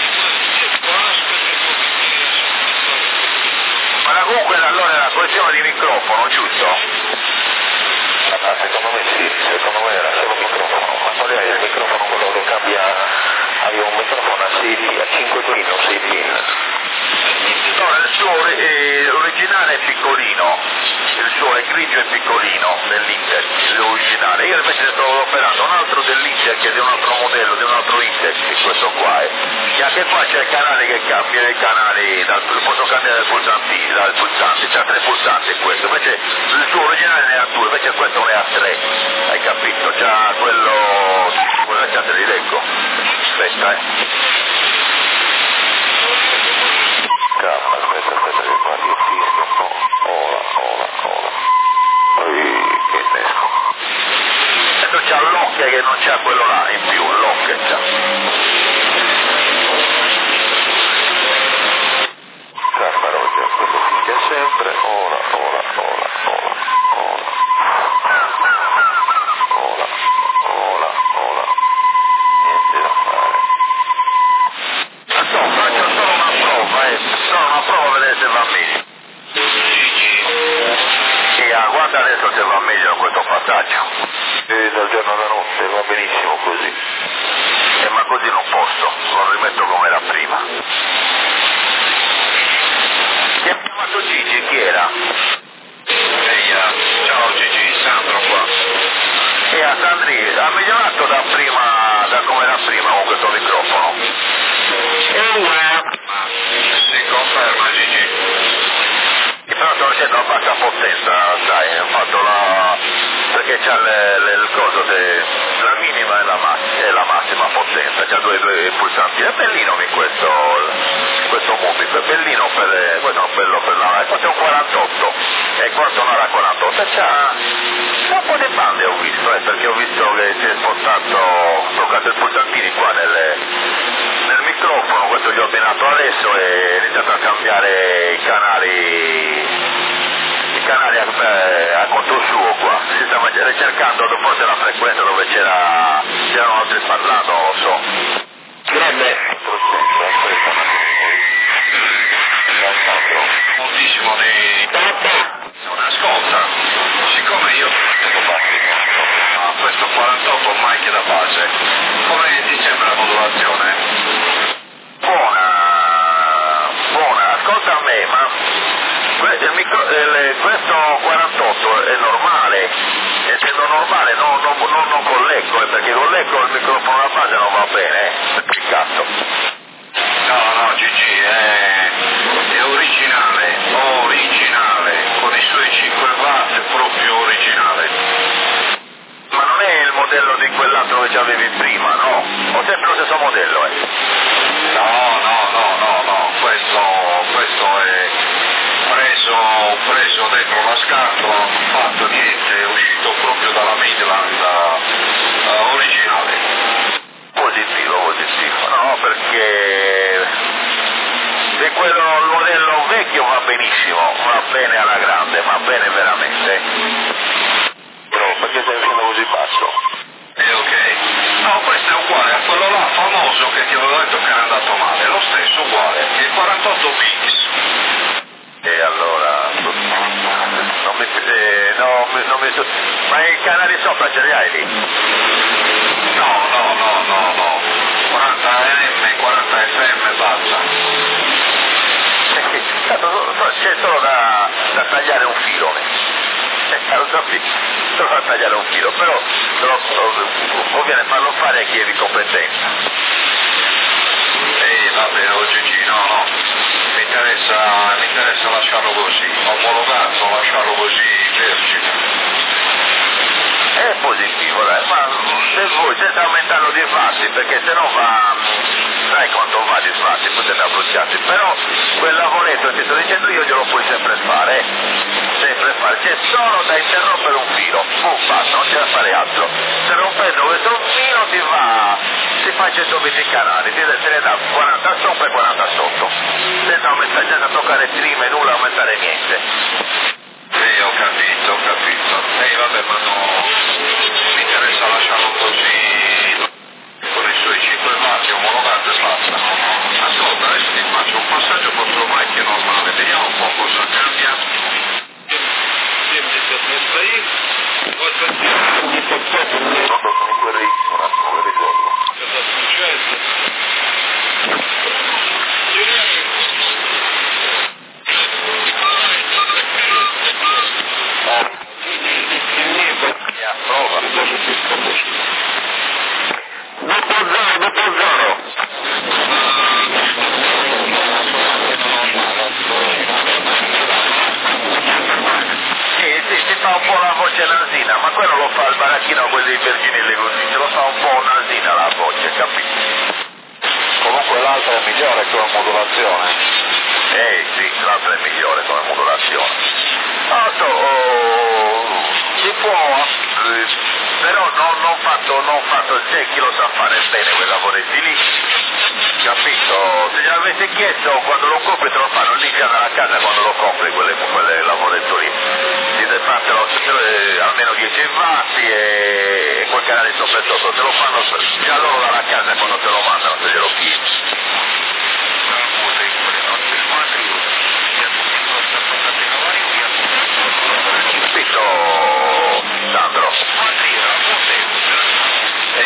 Ma comunque allora è la questione di microfono, giusto? Ah, secondo me sì, secondo me era solo microfono, ma qual è il microfono quello che cambia, avevo un microfono a sei pin, a cinque pin o sei pin? No, il suo eh, originale è piccolino, il suo è grigio e piccolino dell'Inter, l'originale, io invece sto operando un altro dell'Inter che è di un altro modello, di un altro Inter, che questo qua è, e anche qua c'è il canale che cambia, i canali, dal, posso cambiare dal pulsante, dal pulsante, c'ha tre pulsanti questo, invece il suo originale ne ha due, invece questo ne ha tre, hai capito, c'ha quello, quello che te li leggo, aspetta eh. Calma, aspetta, aspetta che qua io fischio, no, ora, ora, ora, poi che innesco. Adesso c'ha l'occhio che non c'ha quello là in più, l'occhio c'ha. Calma Roger, quello fischia sempre, ora, ora, ora, ora, ora, va benissimo così. Eh, ma così non posso, lo rimetto come era prima. Ti ha chiamato Gigi, chi era? Ehi, uh, ciao Gigi, Sandro qua. E a Sandri, ha migliorato da prima, da come era prima con questo microfono? Ma si conferma Gigi. Però sto facendo a bassa potenza, sai, ho fatto la... perché c'ha le, le, il coso de... la minima e la, mass... e la massima potenza, c'ha due, due pulsanti, è bellino in questo, questo movie, è bellino per, questo è bello per la... questo è un quarantotto, e questo non era quarantotto, c'ha, c'ha un po' di bande ho visto, eh, perché ho visto che si è spostato, ho toccato i pulsantini qua nelle... nel microfono, questo gli ho ordinato adesso e ho iniziato a cambiare i canali i canali a, eh, a conto suo qua, si stava ricercando forse la frequenza dove c'era c'erano altri parlando, non lo so. Grande. Moltissimo di... Non ascolta, siccome io a questo quarantotto mic da base, come ti sembra la modulazione? Buona, buona, ascolta a me, ma il micro, il, questo quarantotto è normale, essendo normale non, non, non, non con l'eco, perché con l'eco il microfono a base non va bene, eh, che cazzo. No, no, Gigi, è, è originale, originale, con i suoi cinque watt, proprio originale. Ma non è il modello di quell'altro che già avevi prima, no? O sempre lo stesso modello, eh? No, no, no, no, no, questo, questo è preso, preso dentro la scatola, non fatto niente, è uscito proprio dalla Midland uh, originale. Positivo, positivo, no, perché se quello, il modello vecchio va benissimo, va bene alla grande, va bene veramente. Però perché stai facendo così basso? Eh, ok. No, questo è uguale a quello là famoso che ti avevo detto che era andato male, lo stesso uguale, il quarantotto bits. E allora, non mi, eh, no, non mi, ma i canali sopra ce li hai lì? No, no, no, no, no, quaranta M, quaranta F M basta. C'è solo da, da tagliare un filo, eh, lo sappi, solo da tagliare un filo, però conviene farlo fare a chi è di competenza. Ehi, vabbè, oh Gigi, no, no, mi interessa, mi interessa lasciarlo così, omologato, lasciarlo così, vergine. È positivo, dai, ma se voi senza aumentare di sfassi, perché se no va, sai quanto va di sfassi, potete abbracciarsi, però quel lavoretto che ti sto dicendo io glielo puoi sempre fare, eh? sempre fare, c'è solo da interrompere un filo, boom, basta, non c'è da fare altro, se rompendo questo filo ti va, si fa centoventi i canali, ti se ne dà quaranta sopra e quaranta sotto, senza aumentare, senza toccare trim e nulla, aumentare niente. Sì, ho capito, ho capito. Ehi, vabbè, ma no, mi interessa lasciarlo così, con i suoi cinque watt omologati e basta. Ascolta, adesso ti faccio un passaggio contro mic normale, vediamo un po' cosa cambia. Fa un po' la voce nasina, ma quello lo fa il baracchino, quelli verginelli così, ce lo fa un po' nasina la voce, capito? Comunque l'altra è migliore come modulazione. Eh sì, l'altra è migliore come modulazione. Altro, oh, si può, eh, però non, non fatto, non fatto, c'è chi lo sa fare bene quei lavoretti lì, capito? Se gliel'avessi chiesto quando lo compri te lo fanno lì già dalla casa quando lo compri quelle, quelle lavoretto lì. Ti deve fartelo eh, almeno dieci watt e, e quel canale sopra e sotto, te lo fanno già loro dalla casa quando te lo mandano se glielo chiedi. Capito, Sandro?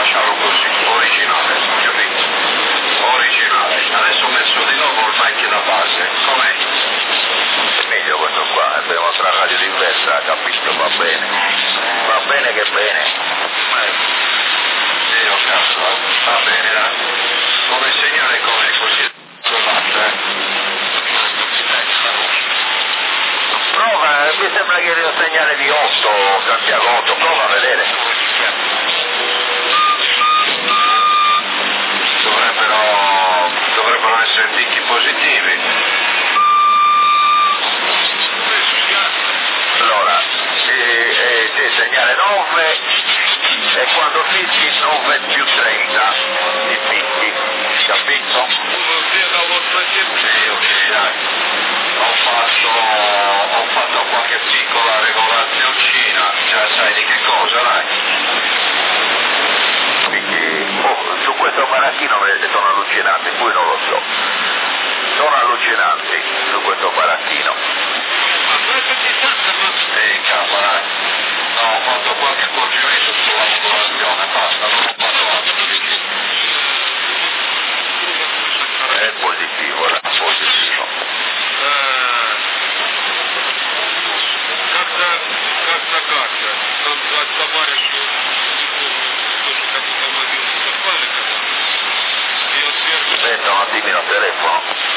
facciamo così, originale, capito? Originale. Adesso ho messo di nuovo il mic da base, com'è? È meglio questo qua, abbiamo una radio diversa, capito? Va bene. Va bene che bene. Eh, io cazzo, va bene, dai. Come segnale come così, eh? Prova, mi sembra che sia un segnale di otto, Santiago otto, prova a vedere. Dovrebbero, dovrebbero essere picchi positivi. Allora, eh, eh, c'è il segnale nove e quando fischi nove più trenta di picchi, capito? Sì, ok, dai. Ho fatto, ho fatto qualche piccola regolazioncina, già sai di che cosa, dai. Quindi, oh, su questo baracchino sono allucinanti, poi non lo so. Sono allucinanti su questo baracchino. Ehi, capo, dai. No, ho fatto qualche accorgimento sulla modulazione, basta, non ho fatto altro. È positivo, è positivo. Карта, карта. Там за товарищу тоже как-то возил Стефаника. И он сверху... Aspetta un attimino, telefono.